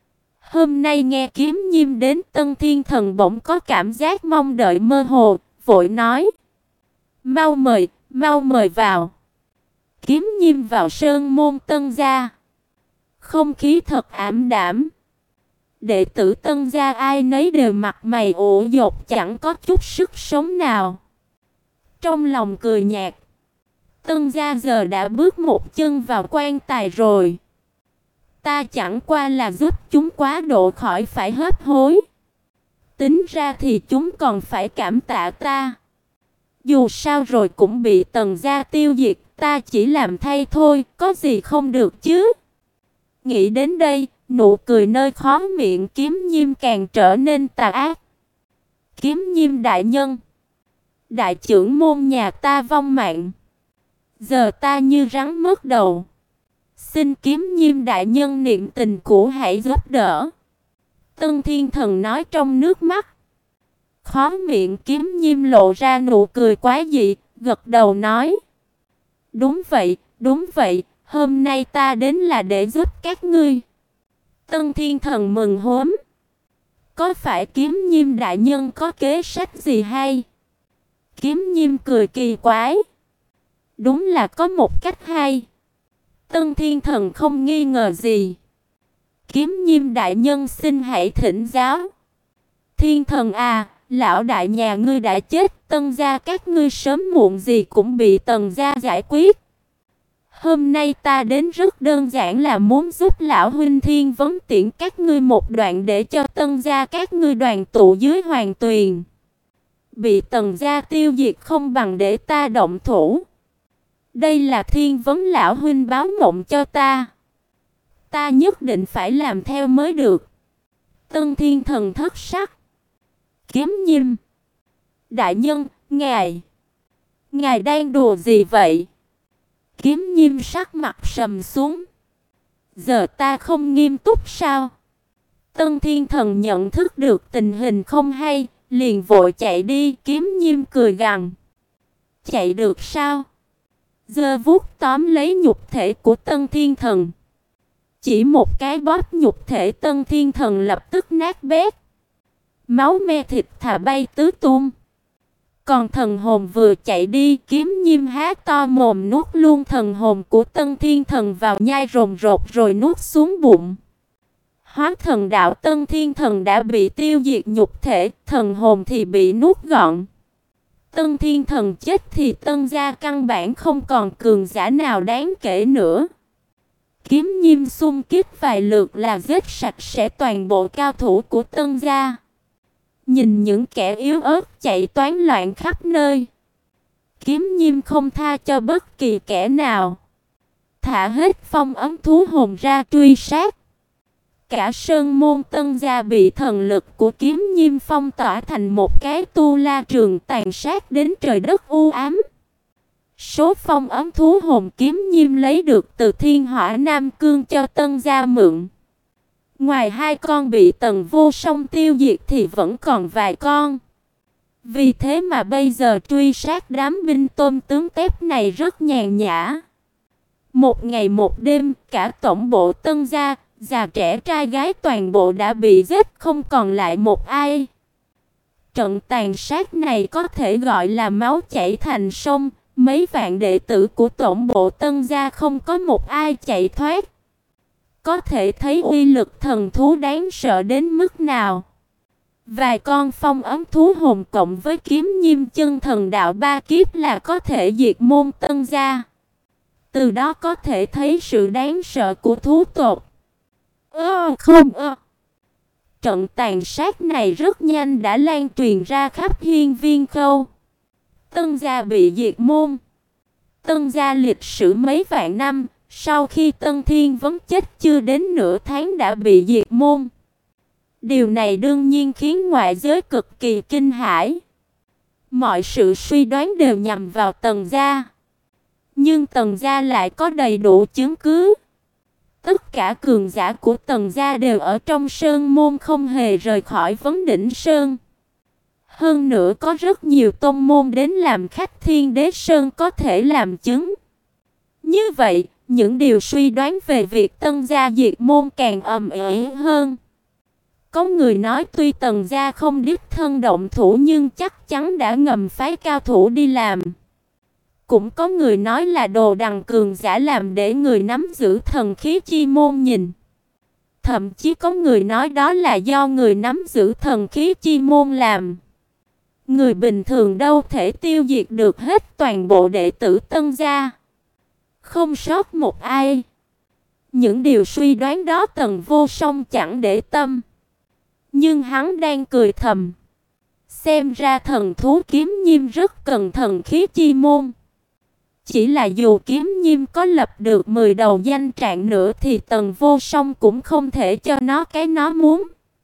Hôm nay nghe Kiếm Nhiêm đến, Tân Thiên Thần bỗng có cảm giác mong đợi mơ hồ, vội nói. Mau mời, mau mời vào. Kiếm Nhiêm vào sơn môn Tân gia. Không khí thật ảm đạm. Đệ tử Tân gia ai nấy đều mặt mày ủ dột, chẳng có chút sức sống nào. Trong lòng cười nhạt. Tân gia giờ đã bước một chân vào quan tài rồi. Ta chẳng qua là giúp chúng quá độ khỏi phải hấp hối. Tính ra thì chúng còn phải cảm tạ ta. Dù sao rồi cũng bị Tần gia tiêu diệt, ta chỉ làm thay thôi, có gì không được chứ. Nghĩ đến đây, nụ cười nơi khóe miệng Kiếm Nhiêm càng trở nên tà ác. Kiếm Nhiêm đại nhân, đại trưởng môn nhà ta vong mạng. Giờ ta như rắn mất đầu. Xin Kiếm Nhiêm đại nhân niệm tình cũ hãy giúp đỡ. Tân Thiên Thần nói trong nước mắt. Khóe miệng Kiếm Nhiêm lộ ra nụ cười quái dị, gật đầu nói. Đúng vậy, đúng vậy, hôm nay ta đến là để giúp các ngươi. Tân Thiên Thần mừng húm. Có phải Kiếm Nhiêm đại nhân có kế sách gì hay? Kiếm Nhiêm cười kỳ quái. Đúng là có một cách hay. Tân Thiên Thần không nghi ngờ gì. Kiếm Nhiêm đại nhân xin hãy thỉnh giáo. Thiên Thần à, lão đại nhà ngươi đã chết, Tân gia các ngươi sớm muộn gì cũng bị Tần gia giải quyết. Hôm nay ta đến rất đơn giản là muốn giúp lão huynh Thiên Vấn tiễn các ngươi một đoạn để cho Tân gia các ngươi đoàn tụ dưới Hoàng Tuyền. Bị Tần gia tiêu diệt không bằng để ta động thủ. Đây là Thiên Vấn lão huynh báo mộng cho ta. Ta nhất định phải làm theo mới được. Tân Thiên Thần thất sắc. Kiếm Nhiêm đại nhân, ngài Ngài đang đùa gì vậy? Kiếm Nhiêm sắc mặt sầm xuống. Giờ ta không nghiêm túc sao? Tân Thiên Thần nhận thức được tình hình không hay, liền vội chạy đi. Kiếm Nhiêm cười gằn. Chạy được sao? Giơ vuốt tóm lấy nhục thể của Tân Thiên Thần. Chỉ một cái bóp nhục thể Tân Thiên Thần lập tức nát bét. Máu me thịt thà bay tứ tung. Còn thần hồn vừa chạy đi, Kiếm Nhiêm há to mồm nuốt luôn thần hồn của Tân Thiên Thần vào nhai rồn rột rồi nuốt xuống bụng. Hóa thần đạo Tân Thiên Thần đã bị tiêu diệt nhục thể, thần hồn thì bị nuốt gọn. Tân Thiên Thần chết thì Tân gia căn bản không còn cường giả nào đáng kể nữa. Kiếm Nhiêm xung kích vài lượt là giết sạch sẽ toàn bộ cao thủ của Tân gia. Nhìn những kẻ yếu ớt chạy toán loạn khắp nơi, Kiếm Nhiêm không tha cho bất kỳ kẻ nào. Thả hết phong ấm thú hồn ra truy sát. Cả sơn môn Tân gia bị thần lực của Kiếm Nhiêm phong tỏa thành một cái tu la trường, tàn sát đến trời đất u ám. Số phong ấm thú hồn Kiếm Nhiêm lấy được từ Thiên Hỏa Nam Cương cho Tân gia mượn. Ngoài hai con bị Tần Vô Song tiêu diệt thì vẫn còn vài con. Vì thế mà bây giờ truy sát đám binh tôm tướng tép này rất nhàn nhã. Một ngày một đêm, cả tổng bộ Tân gia, già trẻ trai gái toàn bộ đã bị giết, không còn lại một ai. Trận tàn sát này có thể gọi là máu chảy thành sông. Mấy vạn đệ tử của tổng bộ Tân gia không có một ai chạy thoát. Có thể thấy uy lực thần thú đáng sợ đến mức nào. Vài con phong ấm thú hồn cộng với Kiếm Nhiêm chân thần đạo ba kiếp là có thể diệt môn Tân gia. Từ đó có thể thấy sự đáng sợ của thú tộc. Ơ không ơ. Trận tàn sát này rất nhanh đã lan truyền ra khắp Hiên Viên Khâu. Tân gia bị diệt môn. Tân gia lịch sử mấy vạn năm, sau khi Tân Thiên Vấn chết chưa đến nửa tháng đã bị diệt môn. Điều này đương nhiên khiến ngoại giới cực kỳ kinh hãi. Mọi sự suy đoán đều nhằm vào Tần gia. Nhưng Tần gia lại có đầy đủ chứng cứ. Tất cả cường giả của Tần gia đều ở trong sơn môn, không hề rời khỏi Vấn Đỉnh Sơn. Hơn nữa có rất nhiều tông môn đến làm khách Thiên Đế Sơn có thể làm chứng. Như vậy, những điều suy đoán về việc Tân gia diệt môn càng ầm ĩ hơn. Có người nói tuy Tần gia không đích thân động thủ nhưng chắc chắn đã ngầm phái cao thủ đi làm. Cũng có người nói là Đồ Đằng cường giả làm để người nắm giữ thần khí chi môn nhìn. Thậm chí có người nói đó là do người nắm giữ thần khí chi môn làm. Người bình thường đâu thể tiêu diệt được hết toàn bộ đệ tử Tân gia. Không sót một ai. Những điều suy đoán đó Tần Vô Song chẳng để tâm. Nhưng hắn đang cười thầm. Xem ra thần thú Kiếm Nhiêm rất cần thần khí chi môn. Chỉ là dù Kiếm Nhiêm có lập được mười đầu danh trạng nữa thì Tần Vô Song cũng không thể cho nó cái nó muốn.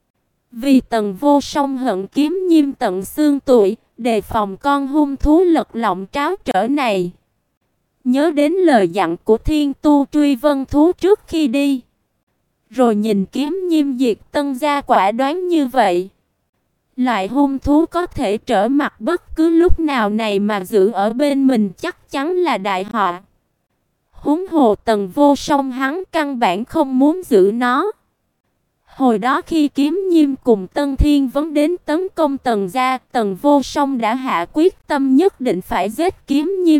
Vì Tần Vô Song hận Kiếm Nhiêm tận xương tủy, đề phòng con hung thú lật lọng tráo trở này. Nhớ đến lời dặn của Thiên Tu truy vân thú trước khi đi. Rồi nhìn Kiếm Nhiêm diệt Tân gia quả đoán như vậy. Loại hung thú có thể trở mặt bất cứ lúc nào này mà giữ ở bên mình chắc chắn là đại họa. Huống hồ Tần Vô Song hắn căn bản không muốn giữ nó. Hồi đó khi Kiếm Nhiêm cùng Tân Thiên Vấn đến tấn công Tần gia, Tần Vô Song đã hạ quyết tâm nhất định phải giết Kiếm Nhiêm.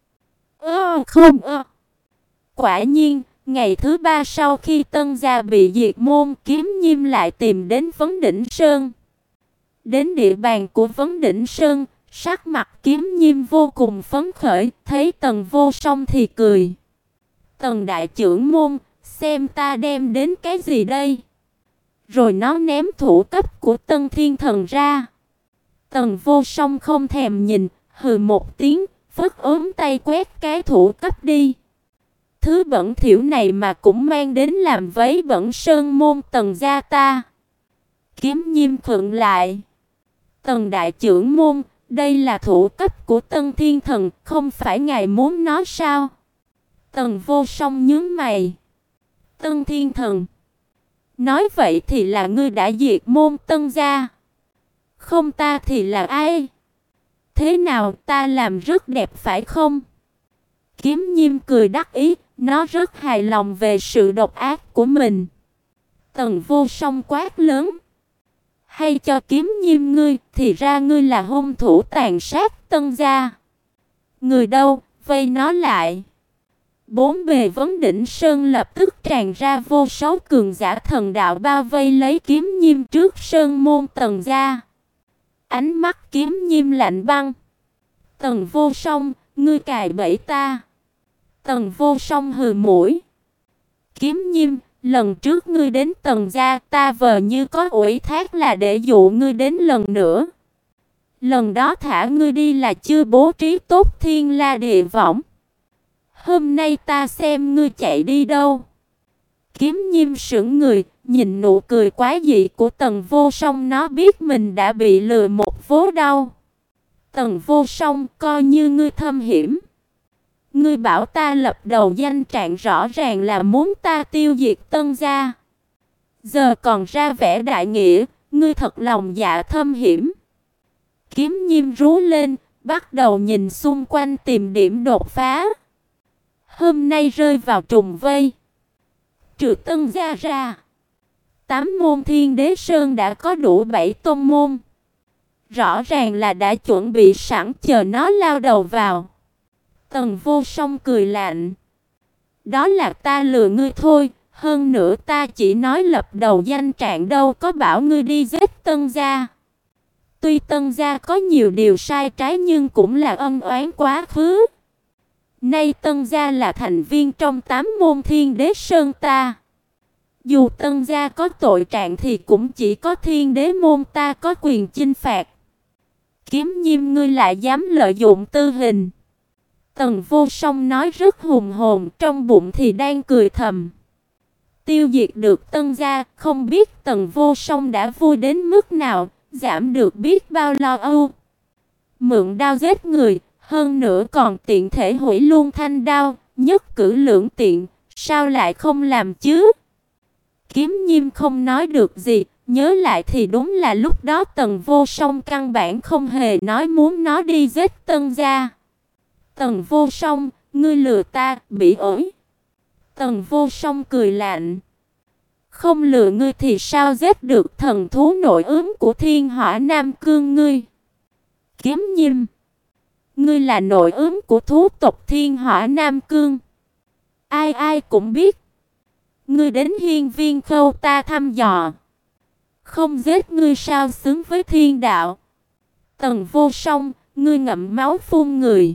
Ơ không ơ. Quả nhiên, ngày thứ ba sau khi Tân gia bị diệt môn, Kiếm Nhiêm lại tìm đến Vấn Đỉnh Sơn. Đến địa bàn của Vấn Đỉnh Sơn, sắc mặt Kiếm Nhiêm vô cùng phấn khởi, thấy Tần Vô Song thì cười. Tần đại trưởng môn, xem ta đem đến cái gì đây? Rồi nó ném thủ cấp của Tân Thiên Thần ra. Tần Vô Song không thèm nhìn, hừ một tiếng, phất ốm tay quét cái thủ cấp đi. Thứ bẩn thỉu này mà cũng mang đến làm vấy bẩn sơn môn Tần gia ta. Kiếm Nhiêm khựng lại. Tần đại trưởng môn, đây là thủ cấp của Tân Thiên Thần, không phải ngài muốn nó sao? Tần Vô Song nhướng mày. Tân Thiên Thần. Nói vậy thì là ngươi đã diệt môn Tân gia. Không ta thì là ai? Thế nào, ta làm rất đẹp phải không? Kiếm Nhiêm cười đắc ý, nó rất hài lòng về sự độc ác của mình. Tần Vô Song quát lớn. Hay cho Kiếm Nhiêm ngươi, thì ra ngươi là hung thủ tàn sát Tân gia. Người đâu, vây nó lại. Bốn bề vấn đỉnh sơn lập tức tràn ra vô số cường giả thần đạo bao vây lấy Kiếm Nhiêm trước sơn môn Tần gia. Ánh mắt Kiếm Nhiêm lạnh băng. Tần Vô Song, ngươi cài bẫy ta. Tần Vô Song hừ mũi. Kiếm Nhiêm, lần trước ngươi đến Tần gia, ta vờ như có ủy thác là để dụ ngươi đến lần nữa. Lần đó thả ngươi đi là chưa bố trí tốt thiên la địa võng. Hôm nay ta xem ngươi chạy đi đâu. Kiếm Nhiêm sững người, nhìn nụ cười quái dị của Tần Vô Song, nó biết mình đã bị lừa một vố đau. Tần Vô Song, coi như ngươi thâm hiểm. Ngươi bảo ta lập đầu danh trạng, rõ ràng là muốn ta tiêu diệt Tân gia. Giờ còn ra vẻ đại nghĩa, ngươi thật lòng dạ thâm hiểm. Kiếm Nhiêm rú lên, bắt đầu nhìn xung quanh tìm điểm đột phá. Hôm nay rơi vào trùng vây. Trừ Tân gia ra, tám môn Thiên Đế Sơn đã có đủ bảy tôn môn. Rõ ràng là đã chuẩn bị sẵn chờ nó lao đầu vào. Tần Vô Song cười lạnh. Đó là ta lừa ngươi thôi, hơn nữa ta chỉ nói lập đầu danh trạng, đâu có bảo ngươi đi giết Tân gia. Tuy Tân gia có nhiều điều sai trái nhưng cũng là ân oán quá khứ. Nay Tân gia là thành viên trong tám môn Thiên Đế Sơn ta. Dù Tân gia có tội trạng thì cũng chỉ có Thiên Đế môn ta có quyền chinh phạt. Kiếm Nhiêm, ngươi lại dám lợi dụng tư hình. Tần Vô Song nói rất hùng hồn, trong bụng thì đang cười thầm. Tiêu diệt được Tân gia, không biết Tần Vô Song đã vui đến mức nào, giảm được biết bao lo âu. Mượn đao giết người, hơn nữa còn tiện thể hủy luôn thanh đao, nhất cử lưỡng tiện, sao lại không làm chứ? Kiếm Nhiêm không nói được gì, nhớ lại thì đúng là lúc đó Tần Vô Song căn bản không hề nói muốn nó đi giết Tân gia. Tần Vô Song, ngươi lừa ta, bị ổi. Tần Vô Song cười lạnh. Không lừa ngươi thì sao giết được thần thú nội ứng của Thiên Hỏa Nam Cương ngươi? Kiếm Nhiêm, ngươi là nội ứng của thú tộc Thiên Hỏa Nam Cương. Ai ai cũng biết. Ngươi đến Hiên Viên Khâu ta thăm dò. Không giết ngươi sao xứng với thiên đạo? Tần Vô Song, ngươi ngậm máu phun người.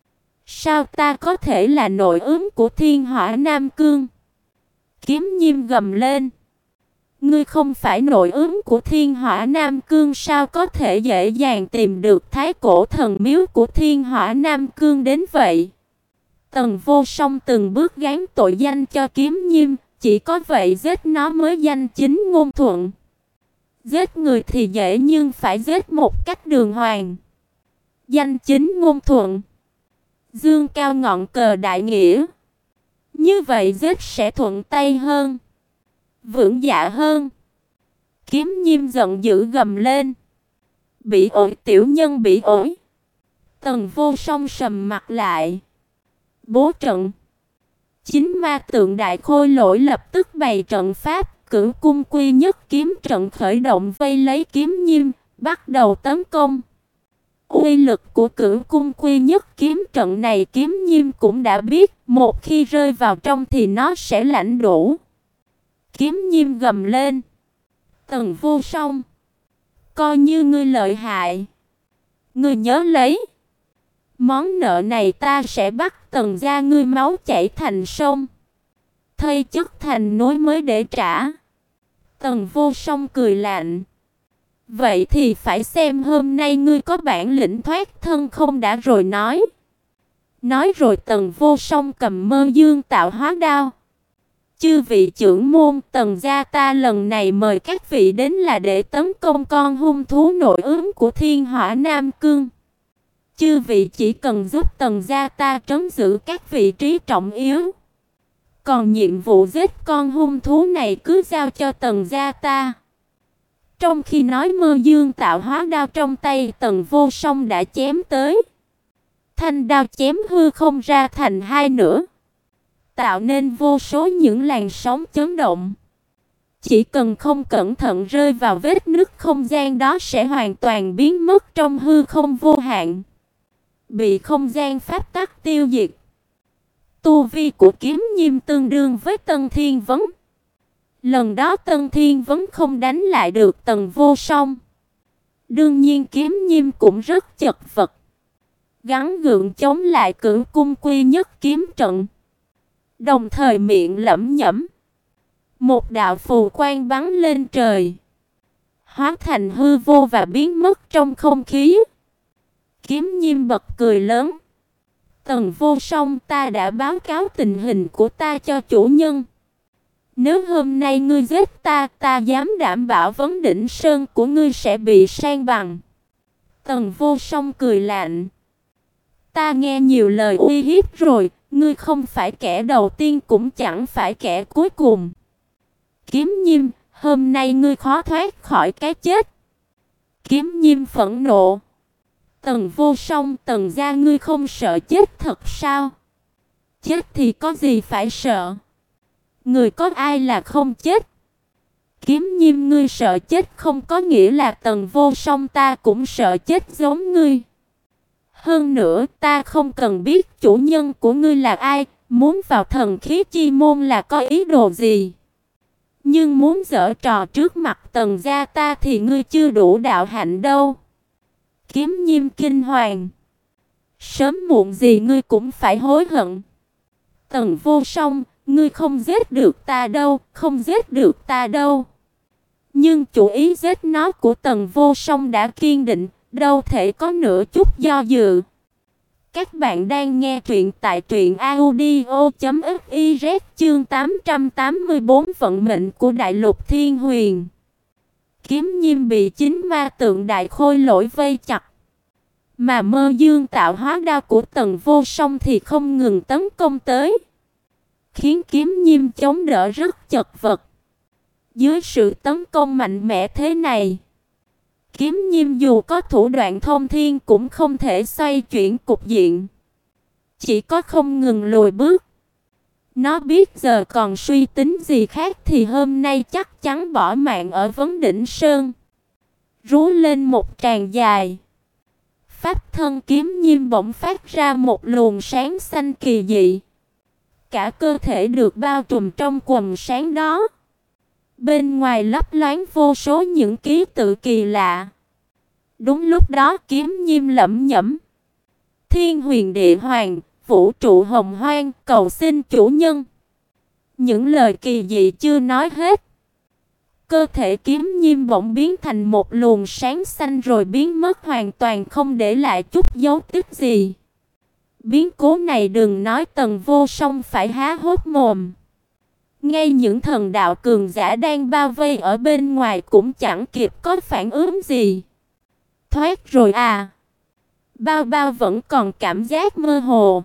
Sao ta có thể là nội ứng của Thiên Hỏa Nam Cương? Kiếm Nhiêm gầm lên. Ngươi không phải nội ứng của Thiên Hỏa Nam Cương, sao có thể dễ dàng tìm được Thái Cổ Thần Miếu của Thiên Hỏa Nam Cương đến vậy? Tần Vô Song từng bước gán tội danh cho Kiếm Nhiêm, chỉ có vậy giết nó mới danh chính ngôn thuận. Giết người thì dễ nhưng phải giết một cách đường hoàng. Danh chính ngôn thuận. Dương cao ngọn cờ đại nghĩa. Như vậy giết sẽ thuận tay hơn, vững dạ hơn. Kiếm Nhiêm giận dữ gầm lên. Bị ổi, tiểu nhân bị ổi. Tần Vô Song sầm mặt lại. Bố trận. Chính ma tượng đại khôi lỗi lập tức bày trận pháp, cửu cung quy nhất kiếm trận khởi động vây lấy Kiếm Nhiêm, bắt đầu tấn công. Uy lực của cửu cung quy nhất kiếm trận này Kiếm Nhiêm cũng đã biết, một khi rơi vào trong thì nó sẽ lãnh đủ. Kiếm Nhiêm gầm lên. Tần Vô Song, coi như ngươi lợi hại. Ngươi nhớ lấy. Món nợ này ta sẽ bắt Tần gia ngươi máu chảy thành sông, thây chất thành núi mới để trả. Tần Vô Song cười lạnh. Vậy thì phải xem hôm nay ngươi có bản lĩnh thoát thân không đã rồi nói. Nói rồi Tần Vô Song cầm Mơ Dương tạo hóa đao. Chư vị trưởng môn, Tần gia ta lần này mời các vị đến là để tấn công con hung thú nội ứng của Thiên Hỏa Nam Cương. chư vị chỉ cần giúp Tần gia ta trấn giữ các vị trí trọng yếu. Còn nhiệm vụ giết con hung thú này cứ giao cho Tần gia ta." Trong khi nói, Mơ Dương tạo hóa đao trong tay Tần Vô Song đã chém tới. Thanh đao chém hư không ra thành hai nửa, tạo nên vô số những làn sóng chấn động. Chỉ cần không cẩn thận rơi vào vết nứt không gian đó sẽ hoàn toàn biến mất trong hư không vô hạn, bị không gian pháp tắc tiêu diệt. Tu vi của Kiếm Nhiêm tương đương với Tân Thiên Vấn. Lần đó Tân Thiên Vấn không đánh lại được Tần Vô Song. Đương nhiên Kiếm Nhiêm cũng rất chật vật, gắng gượng chống lại Cửu Cung Quy Nhất kiếm trận, đồng thời miệng lẩm nhẩm. Một đạo phù quang bắn lên trời, hóa thành hư vô và biến mất trong không khí. Kiếm Nhiêm bật cười lớn. "Tần Vô Song, ta đã báo cáo tình hình của ta cho chủ nhân. Nếu hôm nay ngươi giết ta, ta dám đảm bảo Vấn Đỉnh Sơn của ngươi sẽ bị san bằng." Tần Vô Song cười lạnh. "Ta nghe nhiều lời uy hiếp rồi, ngươi không phải kẻ đầu tiên cũng chẳng phải kẻ cuối cùng. Kiếm Nhiêm, hôm nay ngươi khó thoát khỏi cái chết." Kiếm Nhiêm phẫn nộ. "Tần Vô Song, Tần gia ngươi không sợ chết thật sao? Chết thì có gì phải sợ? Người có ai là không chết? Kiếm Nhiêm, ngươi sợ chết không có nghĩa là Tần Vô Song ta cũng sợ chết giống ngươi. Hơn nữa, ta không cần biết chủ nhân của ngươi là ai, muốn vào Thần Khí Chi môn là có ý đồ gì. Nhưng muốn giở trò trước mặt Tần gia ta thì ngươi chưa đủ đạo hạnh đâu." Kiếm Nhiêm kinh hoàng. "Sớm muộn gì ngươi cũng phải hối hận. Tần Vô Song, ngươi không giết được ta đâu, không giết được ta đâu." Nhưng chủ ý giết nó của Tần Vô Song đã kiên định, đâu thể có nửa chút do dự. Các bạn đang nghe truyện tại truyện audio chấm fiz, chương tám trăm tám mươi bốn Vận mệnh của Đại Lục Thiên Huyền. Kiếm Nhiêm bị chính ma tượng đại khôi lỗi vây chặt, mà Mơ Dương tạo hóa đao của Tần Vô Song thì không ngừng tấn công tới, khiến Kiếm Nhiêm chống đỡ rất chật vật. Dưới sự tấn công mạnh mẽ thế này, Kiếm Nhiêm dù có thủ đoạn thông thiên cũng không thể xoay chuyển cục diện, chỉ có không ngừng lùi bước. Nó biết giờ còn suy tính gì khác thì hôm nay chắc chắn bỏ mạng ở Vấn Đỉnh Sơn. Rú lên một tràng dài, pháp thân Kiếm Nhiêm bỗng phát ra một luồng sáng xanh kỳ dị. Cả cơ thể được bao trùm trong quầng sáng đó. Bên ngoài lấp loáng vô số những ký tự kỳ lạ. Đúng lúc đó Kiếm Nhiêm lẩm nhẩm: "Thiên Huyền Địa Hoàng, vũ trụ hồng hoang, cầu xin chủ nhân." Những lời kỳ dị chưa nói hết, cơ thể Kiếm Nhiêm bỗng biến thành một luồng sáng xanh rồi biến mất hoàn toàn, không để lại chút dấu tích gì. Biến cố này đừng nói Tần Vô Song phải há hốc mồm, ngay những thần đạo cường giả đang bao vây ở bên ngoài cũng chẳng kịp có phản ứng gì. "Thoát rồi à?" Bao Bao vẫn còn cảm giác mơ hồ.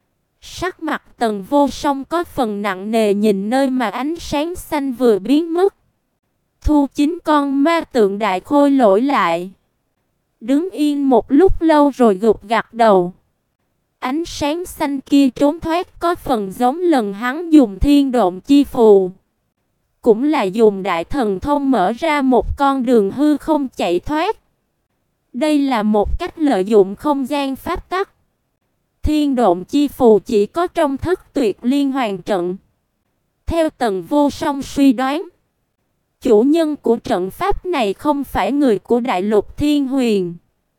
Sắc mặt Tần Vô Song có phần nặng nề nhìn nơi mà ánh sáng xanh vừa biến mất. Thu chính con ma tượng đại khôi lỗi lại, đứng yên một lúc lâu rồi gục gặt đầu. Ánh sáng xanh kia trốn thoát có phần giống lần hắn dùng thiên độn chi phù, cũng là dùng đại thần thông mở ra một con đường hư không chạy thoát. Đây là một cách lợi dụng không gian pháp tắc. Thiên độn chi phù chỉ có trong Thất Tuyệt Liên Hoàn trận. Theo Tần Vô Song suy đoán, chủ nhân của trận pháp này không phải người của Đại Lục Thiên Huyền.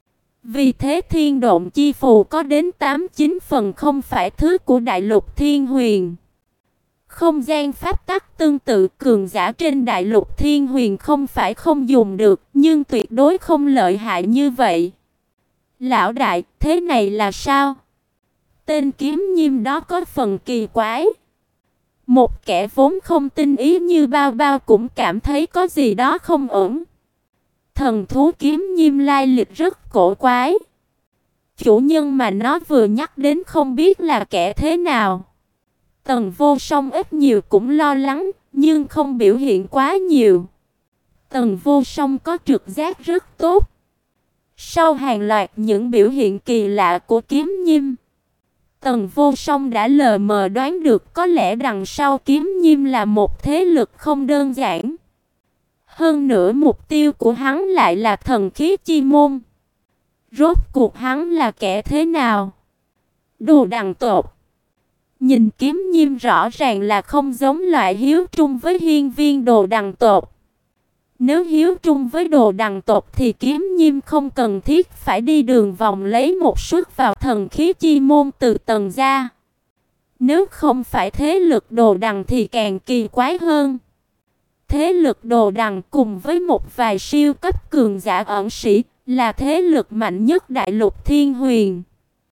Vì thế thiên độn chi phù có đến tám chín phần không phải thứ của Đại Lục Thiên Huyền. Không gian pháp tắc tương tự cường giả trên Đại Lục Thiên Huyền không phải không dùng được, nhưng tuyệt đối không lợi hại như vậy. "Lão đại, thế này là sao?" Tên Kiếm Nhiêm đó có phần kỳ quái. Một kẻ vốn không tinh ý như Bao Bao cũng cảm thấy có gì đó không ổn. Thần thú Kiếm Nhiêm lai lịch rất cổ quái. chủ nhân mà nó vừa nhắc đến không biết là kẻ thế nào. Tần Vô Song ít nhiều cũng lo lắng, nhưng không biểu hiện quá nhiều. Tần Vô Song có trực giác rất tốt. Sau hàng loạt những biểu hiện kỳ lạ của Kiếm Nhiêm, Tần Vô Song đã lờ mờ đoán được có lẽ đằng sau Kiếm Nhiêm là một thế lực không đơn giản. Hơn nữa mục tiêu của hắn lại là thần khí chi môn. Rốt cuộc hắn là kẻ thế nào? Đồ đằng tộc. Nhìn Kiếm Nhiêm rõ ràng là không giống loại hiếu trung với hiên viên đồ đằng tộc. Nếu hiếu trung với đồ đằng tộc thì Kiếm Nhiêm không cần thiết phải đi đường vòng lấy một suất vào thần khí chi môn từ Tần gia. Nếu không phải thế lực đồ đằng thì càng kỳ quái hơn. Thế lực đồ đằng cùng với một vài siêu cấp cường giả ẩn sĩ là thế lực mạnh nhất đại lục Thiên Huyền.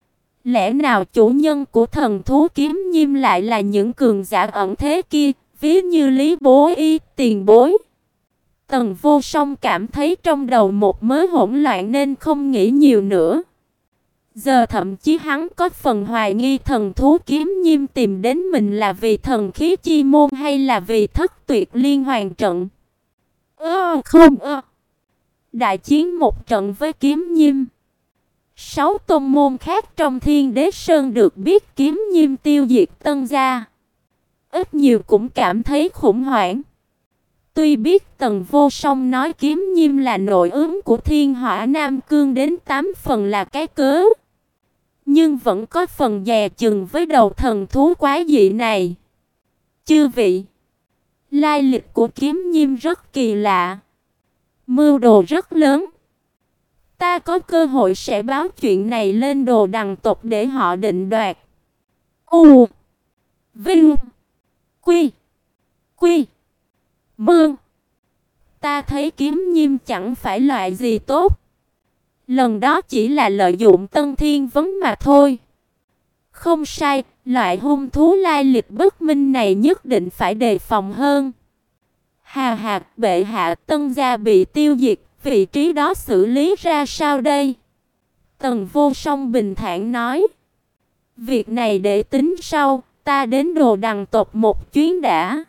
Lẽ nào chủ nhân của thần thú Kiếm Nhiêm lại là những cường giả ẩn thế kia, ví như Lý Bố Y, Tiền Bối? Tần Vô Song cảm thấy trong đầu một mớ hỗn loạn nên không nghĩ nhiều nữa. Giờ thậm chí hắn có phần hoài nghi thần thú Kiếm Nhiêm tìm đến mình là vì thần khí chi môn hay là vì thất tuyệt liên hoàn trận. Ơ không ơ. Đại chiến một trận với Kiếm Nhiêm. Sáu tôn môn khác trong Thiên Đế Sơn được biết Kiếm Nhiêm tiêu diệt Tân gia. Ít nhiều cũng cảm thấy khủng hoảng. Tuy biết Tần Vô Song nói Kiếm Nhiêm là nội ứng của Thiên Hỏa Nam Cương đến tám phần là cái cớ, nhưng vẫn có phần dè chừng với đầu thần thú quái dị này. Chư vị, lai lịch của Kiếm Nhiêm rất kỳ lạ, mưu đồ rất lớn. Ta có cơ hội sẽ báo chuyện này lên đồ đằng tộc để họ định đoạt. U Vinh Quy Quy Mương. Ta thấy Kiếm Nhiêm chẳng phải loại gì tốt. Lần đó chỉ là lợi dụng Tân Thiên Vấn mà thôi. Không sai, loại hung thú lai lịch bất minh này nhất định phải đề phòng hơn. Hà hạt bệ hạ Tân gia bị tiêu diệt, vị trí đó xử lý ra sao đây? Tần Vô Song bình thản nói. Việc này để tính sau, ta đến đồ đằng tộc một chuyến đã.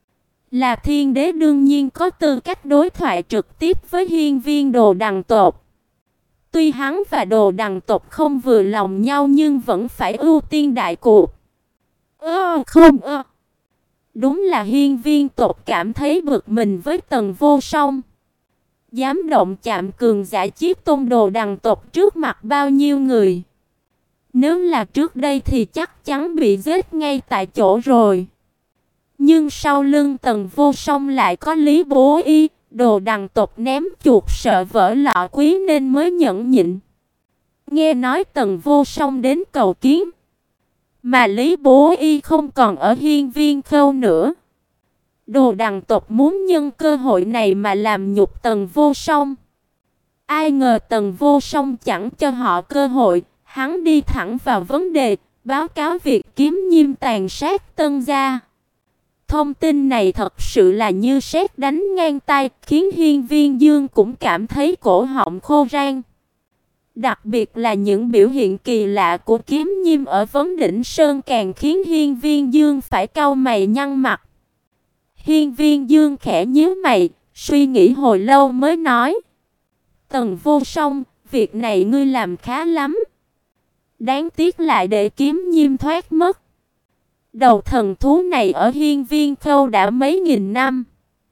Là Thiên Đế đương nhiên có tư cách đối thoại trực tiếp với hiên viên đồ đằng tộc. Tuy hắn và đồ đằng tộc không vừa lòng nhau nhưng vẫn phải ưu tiên đại cuộc. Ơ không ơ. Đúng là hiên viên tộc cảm thấy bực mình với Tần Vô Song. Dám động chạm cường giả chiếc tôn đồ đằng tộc trước mặt bao nhiêu người. Nếu là trước đây thì chắc chắn bị giết ngay tại chỗ rồi. Nhưng sau lưng Tần Vô Song lại có Lý Bố Y, đồ đằng tộc ném chuột sợ vỡ lọ quý nên mới nhẫn nhịn. Nghe nói Tần Vô Song đến cầu kiến, mà Lý Bố Y không còn ở hiên viên khâu nữa. Đồ đằng tộc muốn nhân cơ hội này mà làm nhục Tần Vô Song. Ai ngờ Tần Vô Song chẳng cho họ cơ hội, hắn đi thẳng vào vấn đề, báo cáo việc Kiếm Nhiêm tàn sát Tân gia. Thông tin này thật sự là như sét đánh ngang tai, khiến hiên viên Dương cũng cảm thấy cổ họng khô rang. Đặc biệt là những biểu hiện kỳ lạ của Kiếm Nhiêm ở Vấn Đỉnh Sơn càng khiến hiên viên Dương phải cau mày nhăn mặt. Hiên viên Dương khẽ nhíu mày, suy nghĩ hồi lâu mới nói. Tần Vô Song, việc này ngươi làm khá lắm. Đáng tiếc lại để Kiếm Nhiêm thoát mất. Đầu thần thú này ở hiên viên khâu đã mấy nghìn năm.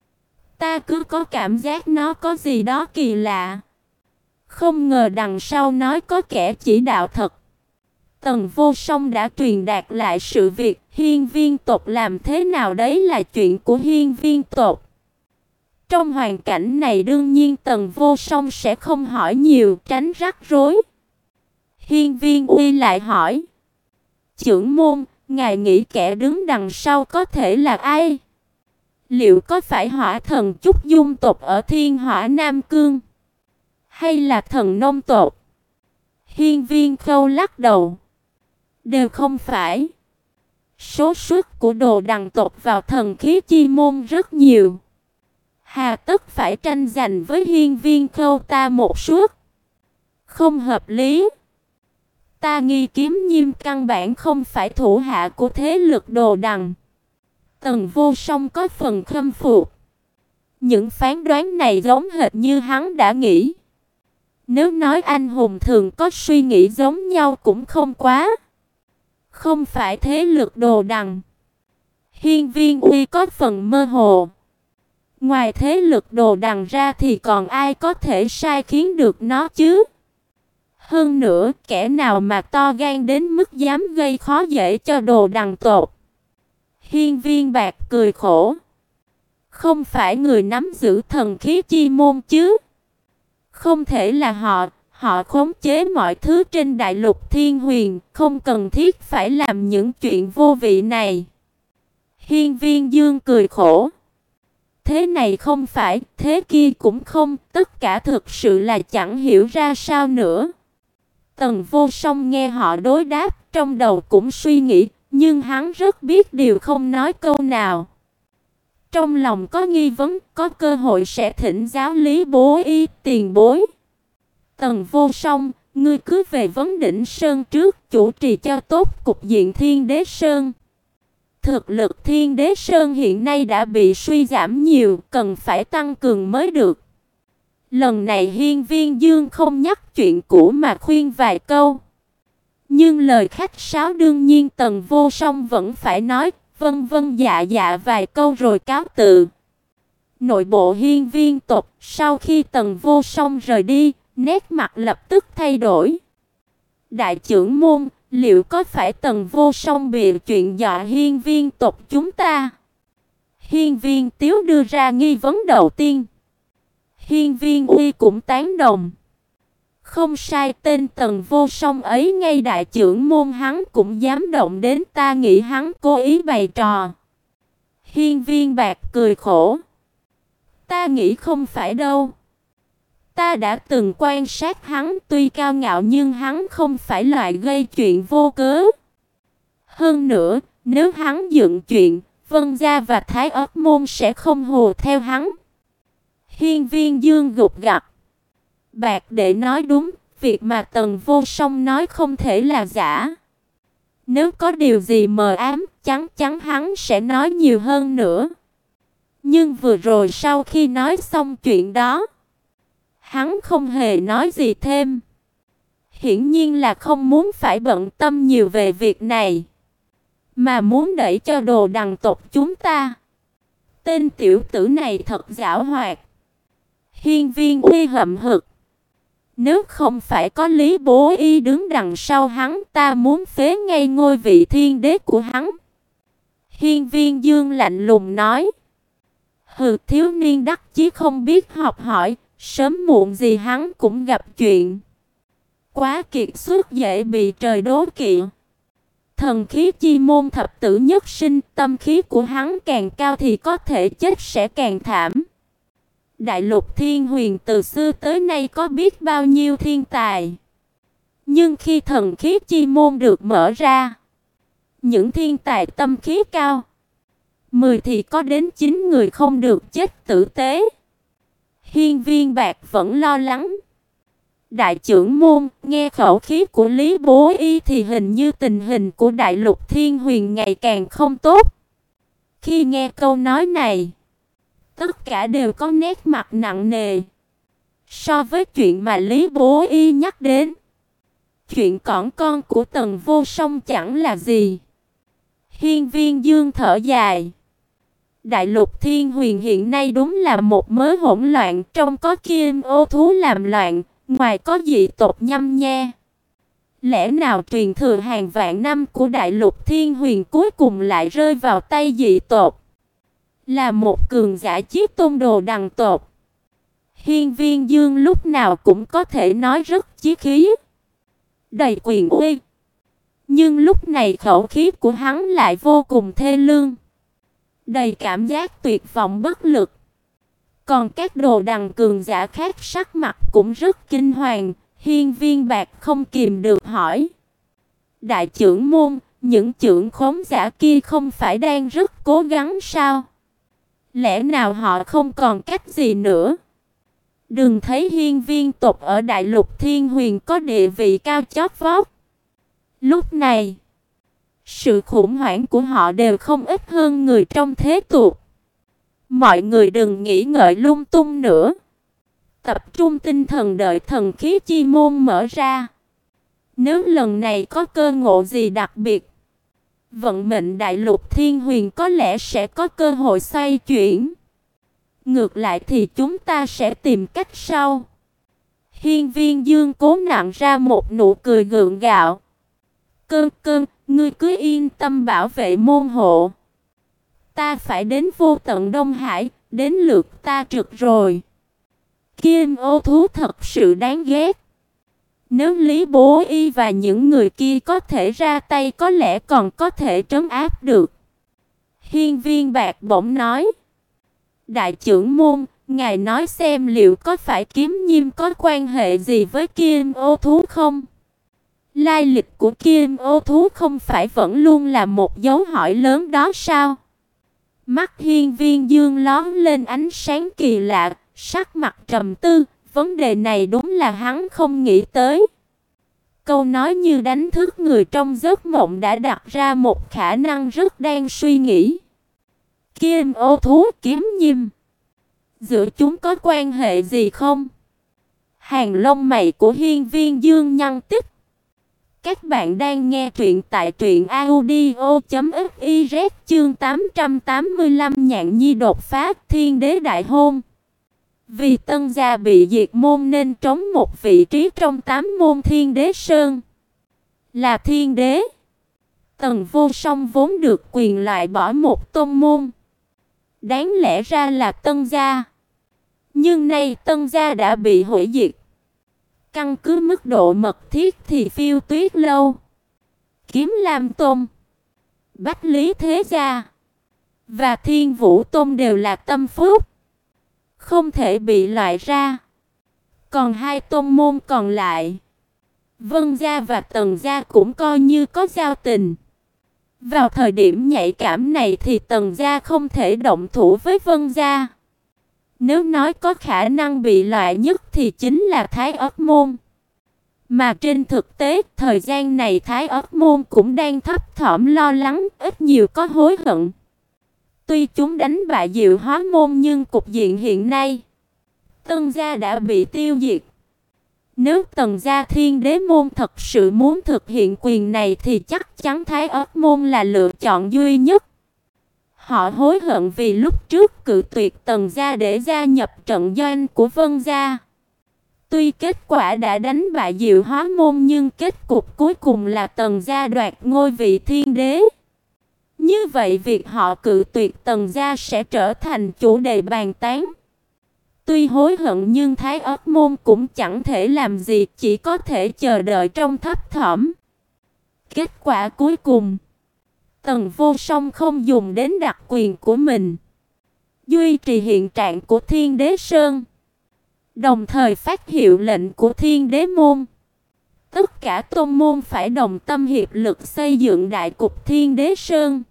Ta cứ có cảm giác nó có gì đó kỳ lạ. Không ngờ đằng sau nói có kẻ chỉ đạo thật. Tần Vô Song đã truyền đạt lại sự việc hiên viên tộc làm thế nào đấy là chuyện của hiên viên tộc. Trong hoàn cảnh này đương nhiên Tần Vô Song sẽ không hỏi nhiều, tránh rắc rối. Hiên viên Uy lại hỏi. Chưởng môn, ngài nghĩ kẻ đứng đằng sau có thể là ai? Liệu có phải Hỏa Thần Chúc Dung tộc ở Thiên Hỏa Nam Cương? Hay là thần nông tộc? Hiên viên Khâu lắc đầu. Đều không phải. Số suất của đồ đằng tộc vào thần khí chi môn rất nhiều. Hà tất phải tranh giành với hiên viên Khâu ta một suất? Không hợp lý. Ta nghi kiếm nhiêm căn bản không phải thủ hạ của thế lực Đồ Đằng. Tần Vô Song có phần khâm phục. Những phán đoán này giống hệt như hắn đã nghĩ. Nếu nói anh hùng thường có suy nghĩ giống nhau cũng không quá. Không phải thế lực Đồ Đằng. Hiên Viên Uy có phần mơ hồ. Ngoài thế lực Đồ Đằng ra thì còn ai có thể sai khiến được nó chứ? Hơn nữa, kẻ nào mà to gan đến mức dám gây khó dễ cho Đồ Đằng tộc? Hiên Viên Bạc cười khổ. Không phải người nắm giữ thần khí chi môn chứ? Không thể là họ, họ khống chế mọi thứ trên đại lục Thiên Huyền, không cần thiết phải làm những chuyện vô vị này. Hiên Viên Dương cười khổ. Thế này không phải, thế kia cũng không, tất cả thực sự là chẳng hiểu ra sao nữa. Tần Vô Song nghe họ đối đáp, trong đầu cũng suy nghĩ, nhưng hắn rất biết điều không nói câu nào. Trong lòng có nghi vấn, có cơ hội sẽ thỉnh giáo Lý Bố Y tiền bối. Tần Vô Song, ngươi cứ về vấn Đỉnh Sơn trước, chủ trì cho tốt cục diện Thiên Đế Sơn. Thực lực Thiên Đế Sơn hiện nay đã bị suy giảm nhiều, cần phải tăng cường mới được. Lần này Hiên Viên Dương không nhắc chuyện cũ mà khuyên vài câu. Nhưng lời khách sáo đương nhiên Tần Vô Song vẫn phải nói, vân vân dạ dạ vài câu rồi cáo từ. Nội bộ Hiên Viên tộc, sau khi Tần Vô Song rời đi, nét mặt lập tức thay đổi. Đại trưởng môn, liệu có phải Tần Vô Song bịa chuyện dọa Hiên Viên tộc chúng ta? Hiên Viên Tiếu đưa ra nghi vấn đầu tiên. Hiên Viên Uy cũng tán đồng. Không sai, tên Tần Vô Song ấy ngay đại trưởng môn hắn cũng dám động đến, ta nghĩ hắn cố ý bày trò. Hiên Viên Bạc cười khổ. Ta nghĩ không phải đâu. Ta đã từng quan sát hắn, tuy cao ngạo nhưng hắn không phải loại gây chuyện vô cớ. Hơn nữa, nếu hắn dựng chuyện, Vân Gia và Thái Ất Môn sẽ không hùa theo hắn. Hiên Viên Dương gục gặc. Bạc đệ nói đúng, việc mà Tần Vô Song nói không thể là giả. Nếu có điều gì mờ ám, chắc chắn hắn sẽ nói nhiều hơn nữa. Nhưng vừa rồi sau khi nói xong chuyện đó, hắn không hề nói gì thêm. Hiển nhiên là không muốn phải bận tâm nhiều về việc này, mà muốn đẩy cho Đồ Đằng tộc chúng ta. Tên tiểu tử này thật giảo hoạt. Hiên Viên Uy hậm hực. Nếu không phải có Lý Bố Y đứng đằng sau hắn, ta muốn phế ngay ngôi vị thiên đế của hắn. Hiên Viên Dương lạnh lùng nói. Hừ, thiếu niên đắc chí không biết học hỏi, sớm muộn gì hắn cũng gặp chuyện. Quá kiệt xuất dễ bị trời đố kỵ. Thần khí chi môn thập tử nhất sinh, tâm khí của hắn càng cao thì có thể chết sẽ càng thảm. Đại lục Thiên Huyền từ xưa tới nay có biết bao nhiêu thiên tài. Nhưng khi thần khí chi môn được mở ra, những thiên tài tâm khí cao, mười thì có đến chín người không được chết tử tế. Hiên Viên Bạc vẫn lo lắng. Đại trưởng môn, nghe khẩu khí của Lý Bố Y thì hình như tình hình của Đại lục Thiên Huyền ngày càng không tốt. Khi nghe câu nói này, tất cả đều có nét mặt nặng nề. So với chuyện mà Lý Bố Y nhắc đến, chuyện cỏn con của Tần Vô Song chẳng là gì. Hiên Viên Dương thở dài. Đại lục Thiên Huyền hiện nay đúng là một mớ hỗn loạn, trong có kim ô thú làm loạn, ngoài có dị tộc nhăm nhe. Lẽ nào truyền thừa hàng vạn năm của Đại lục Thiên Huyền cuối cùng lại rơi vào tay dị tộc? Là một cường giả chiếc tôn Đồ Đằng tộc. Hiên Viên Dương lúc nào cũng có thể nói rất chí khí, đầy quyền uy. Nhưng lúc này khẩu khí của hắn lại vô cùng thê lương, đầy cảm giác tuyệt vọng bất lực. Còn các Đồ Đằng cường giả khác sắc mặt cũng rất kinh hoàng. Hiên Viên Bạc không kìm được hỏi. Đại trưởng môn, những trưởng khống giả kia không phải đang rất cố gắng sao? Lẽ nào họ không còn cách gì nữa? Đừng thấy Hiên Viên tộc ở Đại lục Thiên Huyền có địa vị cao chót vót, Lúc này, sự khủng hoảng của họ đều không ít hơn người trong thế tục. Mọi người đừng nghĩ ngợi lung tung nữa. Tập trung tinh thần đợi thần khí chi môn mở ra. Nếu lần này có cơ ngộ gì đặc biệt, vận mệnh đại lục thiên huyền có lẽ sẽ có cơ hội xoay chuyển. Ngược lại thì chúng ta sẽ tìm cách sau. Hiên Viên Dương cố nặn ra một nụ cười gượng gạo. Cơn cơn, ngươi cứ yên tâm bảo vệ môn hộ. Ta phải đến vô tận Đông Hải, đến lượt ta trực rồi. Kim ô thú thật sự đáng ghét. Nếu Lý Bố Y và những người kia có thể ra tay có lẽ còn có thể trấn áp được. Hiên Viên Bạc bỗng nói. Đại trưởng môn, ngài nói xem liệu có phải Kiếm Nhiêm có quan hệ gì với Kim ô thú không? Lai lịch của Kim ô thú không phải vẫn luôn là một dấu hỏi lớn đó sao? Mắt Hiên Viên Dương lóe lên ánh sáng kỳ lạ, sắc mặt trầm tư, vấn đề này đúng là hắn không nghĩ tới. Câu nói như đánh thức người trong giấc mộng đã đặt ra một khả năng rất đang suy nghĩ. Kim ô thú, Kiếm Nhiêm, giữa chúng có quan hệ gì không? Hàng lông mày của Hiên Viên Dương nhăn tít. Các bạn đang nghe truyện tại truyện audio chấm fiz chương tám trăm tám mươi lăm Nhạn Nhi đột phá thiên đế đại hôn. Vì Tân gia bị diệt môn nên trống một vị trí trong tám môn thiên đế sơn. Là thiên đế. Tần Vô Song vốn được quyền loại bỏ một tôn môn. Đáng lẽ ra là Tân gia. Nhưng nay Tân gia đã bị hủy diệt. Căn cứ mức độ mật thiết thì Phiêu Tuyết Lâu, Kiếm Lam Tôn, Bách Lý Thế Gia và Thiên Vũ Tôn đều là tâm phúc, không thể bị loại ra. Còn hai tôn môn còn lại, Vân Gia và Tần Gia cũng coi như có giao tình. Vào thời điểm nhạy cảm này thì Tần Gia không thể động thủ với Vân Gia. Nếu nói có khả năng bị loại nhất thì chính là Thái Ất Môn. Mà trên thực tế, thời gian này Thái Ất Môn cũng đang thấp thỏm lo lắng, ít nhiều có hối hận. Tuy chúng đánh bại Diệu Hóa Môn nhưng cục diện hiện nay, Tân gia đã bị tiêu diệt. Nếu Tần gia Thiên Đế Môn thật sự muốn thực hiện quyền này thì chắc chắn Thái Ất Môn là lựa chọn duy nhất. Họ hối hận vì lúc trước cự tuyệt Tần gia để gia nhập trận doanh của Vân gia. Tuy kết quả đã đánh bại Diệu Hóa Môn nhưng kết cục cuối cùng là Tần gia đoạt ngôi vị thiên đế. Như vậy việc họ cự tuyệt Tần gia sẽ trở thành chủ đề bàn tán. Tuy hối hận nhưng Thái Ất Môn cũng chẳng thể làm gì, chỉ có thể chờ đợi trong thấp thỏm. Kết quả cuối cùng, Tần Vô Song không dùng đến đặc quyền của mình, duy trì hiện trạng của Thiên Đế Sơn, đồng thời phát hiệu lệnh của Thiên Đế Môn. Tất cả tôn môn phải đồng tâm hiệp lực xây dựng đại cục Thiên Đế Sơn,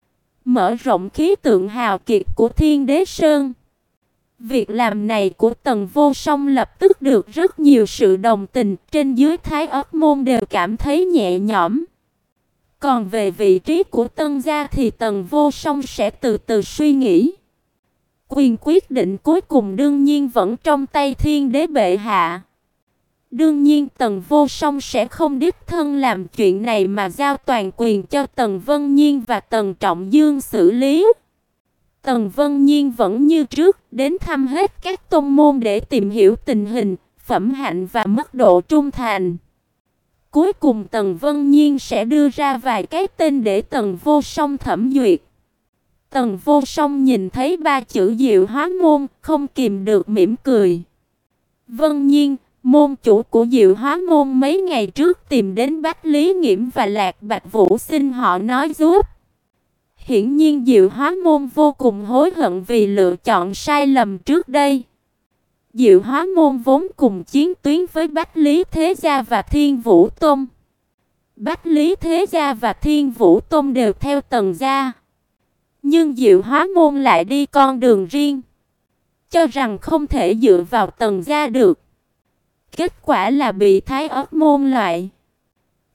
mở rộng khí tượng hào kiệt của Thiên Đế Sơn. Việc làm này của Tần Vô Song lập tức được rất nhiều sự đồng tình, trên dưới Thái Ất Môn đều cảm thấy nhẹ nhõm. Còn về vị trí của Tân gia thì Tần Vô Song sẽ từ từ suy nghĩ. Quyền quyết định cuối cùng đương nhiên vẫn trong tay Thiên Đế bệ hạ. Đương nhiên Tần Vô Song sẽ không đích thân làm chuyện này mà giao toàn quyền cho Tần Vân Nhiên và Tần Trọng Dương xử lý. Tần Vân Nhiên vẫn như trước đến thăm hết các tôn môn để tìm hiểu tình hình, phẩm hạnh và mức độ trung thành. Cuối cùng Tần Vân Nhiên sẽ đưa ra vài cái tên để Tần Vô Song thẩm duyệt. Tần Vô Song nhìn thấy ba chữ Diệu Hóa Môn, không kìm được mỉm cười. Vân Nhiên, môn chủ của Diệu Hóa Môn mấy ngày trước tìm đến Bách Lý Nghiễm và Lạc Bạch Vũ xin họ nói giúp. Hiển nhiên Diệu Hóa Môn vô cùng hối hận vì lựa chọn sai lầm trước đây. Diệu Hóa Môn vốn cùng chiến tuyến với Bách Lý Thế Gia và Thiên Vũ Tôn. Bách Lý Thế Gia và Thiên Vũ Tôn đều theo Tần gia. Nhưng Diệu Hóa Môn lại đi con đường riêng, cho rằng không thể dựa vào Tần gia được. Kết quả là bị Thái Ất Môn loại.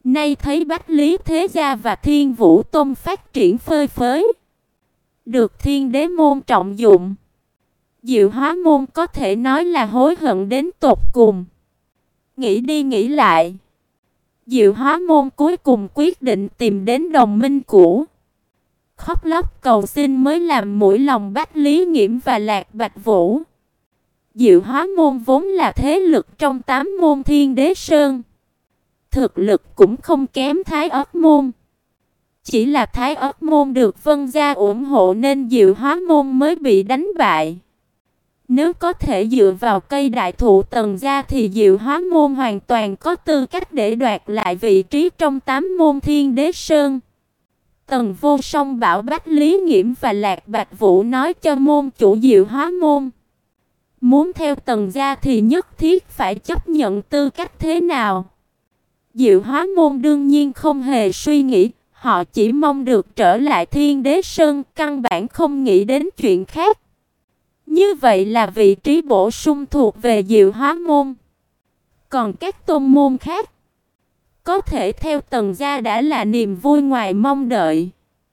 Nay thấy Bách Lý Thế Gia và Thiên Vũ Tông phát triển phơi phới, được Thiên Đế môn trọng dụng, Diệu Hóa môn có thể nói là hối hận đến tột cùng. Nghĩ đi nghĩ lại, Diệu Hóa môn cuối cùng quyết định tìm đến đồng minh cũ, khóc lóc cầu xin mới làm mũi lòng Bách Lý Nghiễm và Lạc Bạch Vũ. Diệu Hóa môn vốn là thế lực trong tám môn Thiên Đế Sơn, thực lực cũng không kém Thái Ất môn. Chỉ là Thái Ất môn được Vân gia ủng hộ nên Diệu Hóa môn mới bị đánh bại. Nếu có thể dựa vào cây đại thụ Tần gia thì Diệu Hóa môn hoàn toàn có tư cách để đoạt lại vị trí trong tám môn Thiên Đế Sơn. Tần Vô Song bảo Bách Lý Nghiễm và Lạc Bạch Vũ nói cho môn chủ Diệu Hóa môn, muốn theo Tần gia thì nhất thiết phải chấp nhận tư cách thế nào. Diệu Hóa môn đương nhiên không hề suy nghĩ, họ chỉ mong được trở lại Thiên Đế Sơn, căn bản không nghĩ đến chuyện khác. Như vậy là vị trí bổ sung thuộc về Diệu Hóa môn. Còn các tôn môn khác, có thể theo Tần gia đã là niềm vui ngoài mong đợi.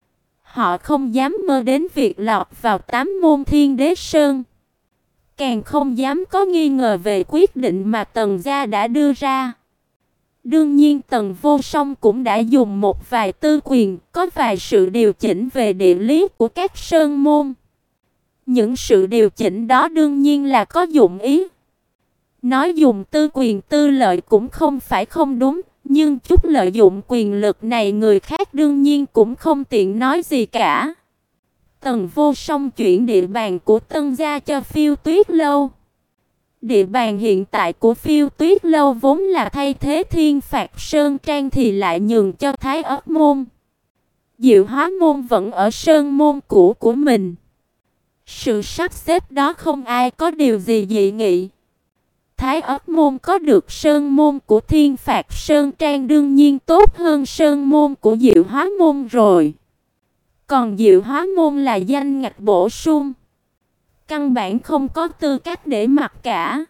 Họ không dám mơ đến việc lọt vào tám môn Thiên Đế Sơn, càng không dám có nghi ngờ về quyết định mà Tần gia đã đưa ra. Đương nhiên Tần Vô Song cũng đã dùng một vài tư quyền, có vài sự điều chỉnh về địa lý của các sơn môn. Những sự điều chỉnh đó đương nhiên là có dụng ý. Nói dùng tư quyền tư lợi cũng không phải không đúng, nhưng chút lợi dụng quyền lực này người khác đương nhiên cũng không tiện nói gì cả. Tần Vô Song chuyển địa bàn của Tân gia cho Phiêu Tuyết lâu. Địa bàn hiện tại của Phiêu Tuyết lâu vốn là thay thế Thiên Phạt Sơn Trang thì lại nhường cho Thái Ất môn. Diệu Hóa môn vẫn ở sơn môn cũ của mình. Sự sắp xếp đó không ai có điều gì dị nghị. Thái Ất môn có được sơn môn của Thiên Phạt Sơn Trang đương nhiên tốt hơn sơn môn của Diệu Hóa môn rồi. Còn Diệu Hóa môn là danh ngạch bổ sung, căn bản không có tư cách để mặc cả.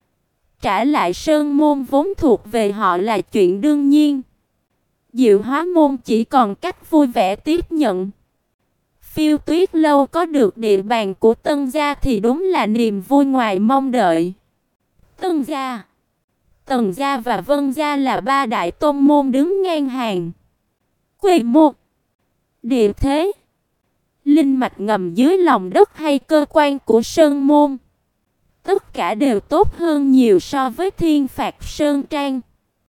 Trả lại sơn môn vốn thuộc về họ là chuyện đương nhiên. Diệu Hóa môn chỉ còn cách vui vẻ tiếp nhận. Phiêu Tuyết lâu có được địa bàn của Tân gia thì đúng là niềm vui ngoài mong đợi. Tân gia, Tần gia và Vân gia là ba đại tôn môn đứng ngang hàng. Quy mô, địa thế, linh mạch ngầm dưới lòng đất hay cơ quan của sơn môn, tất cả đều tốt hơn nhiều so với Thiên Phạt Sơn Trang.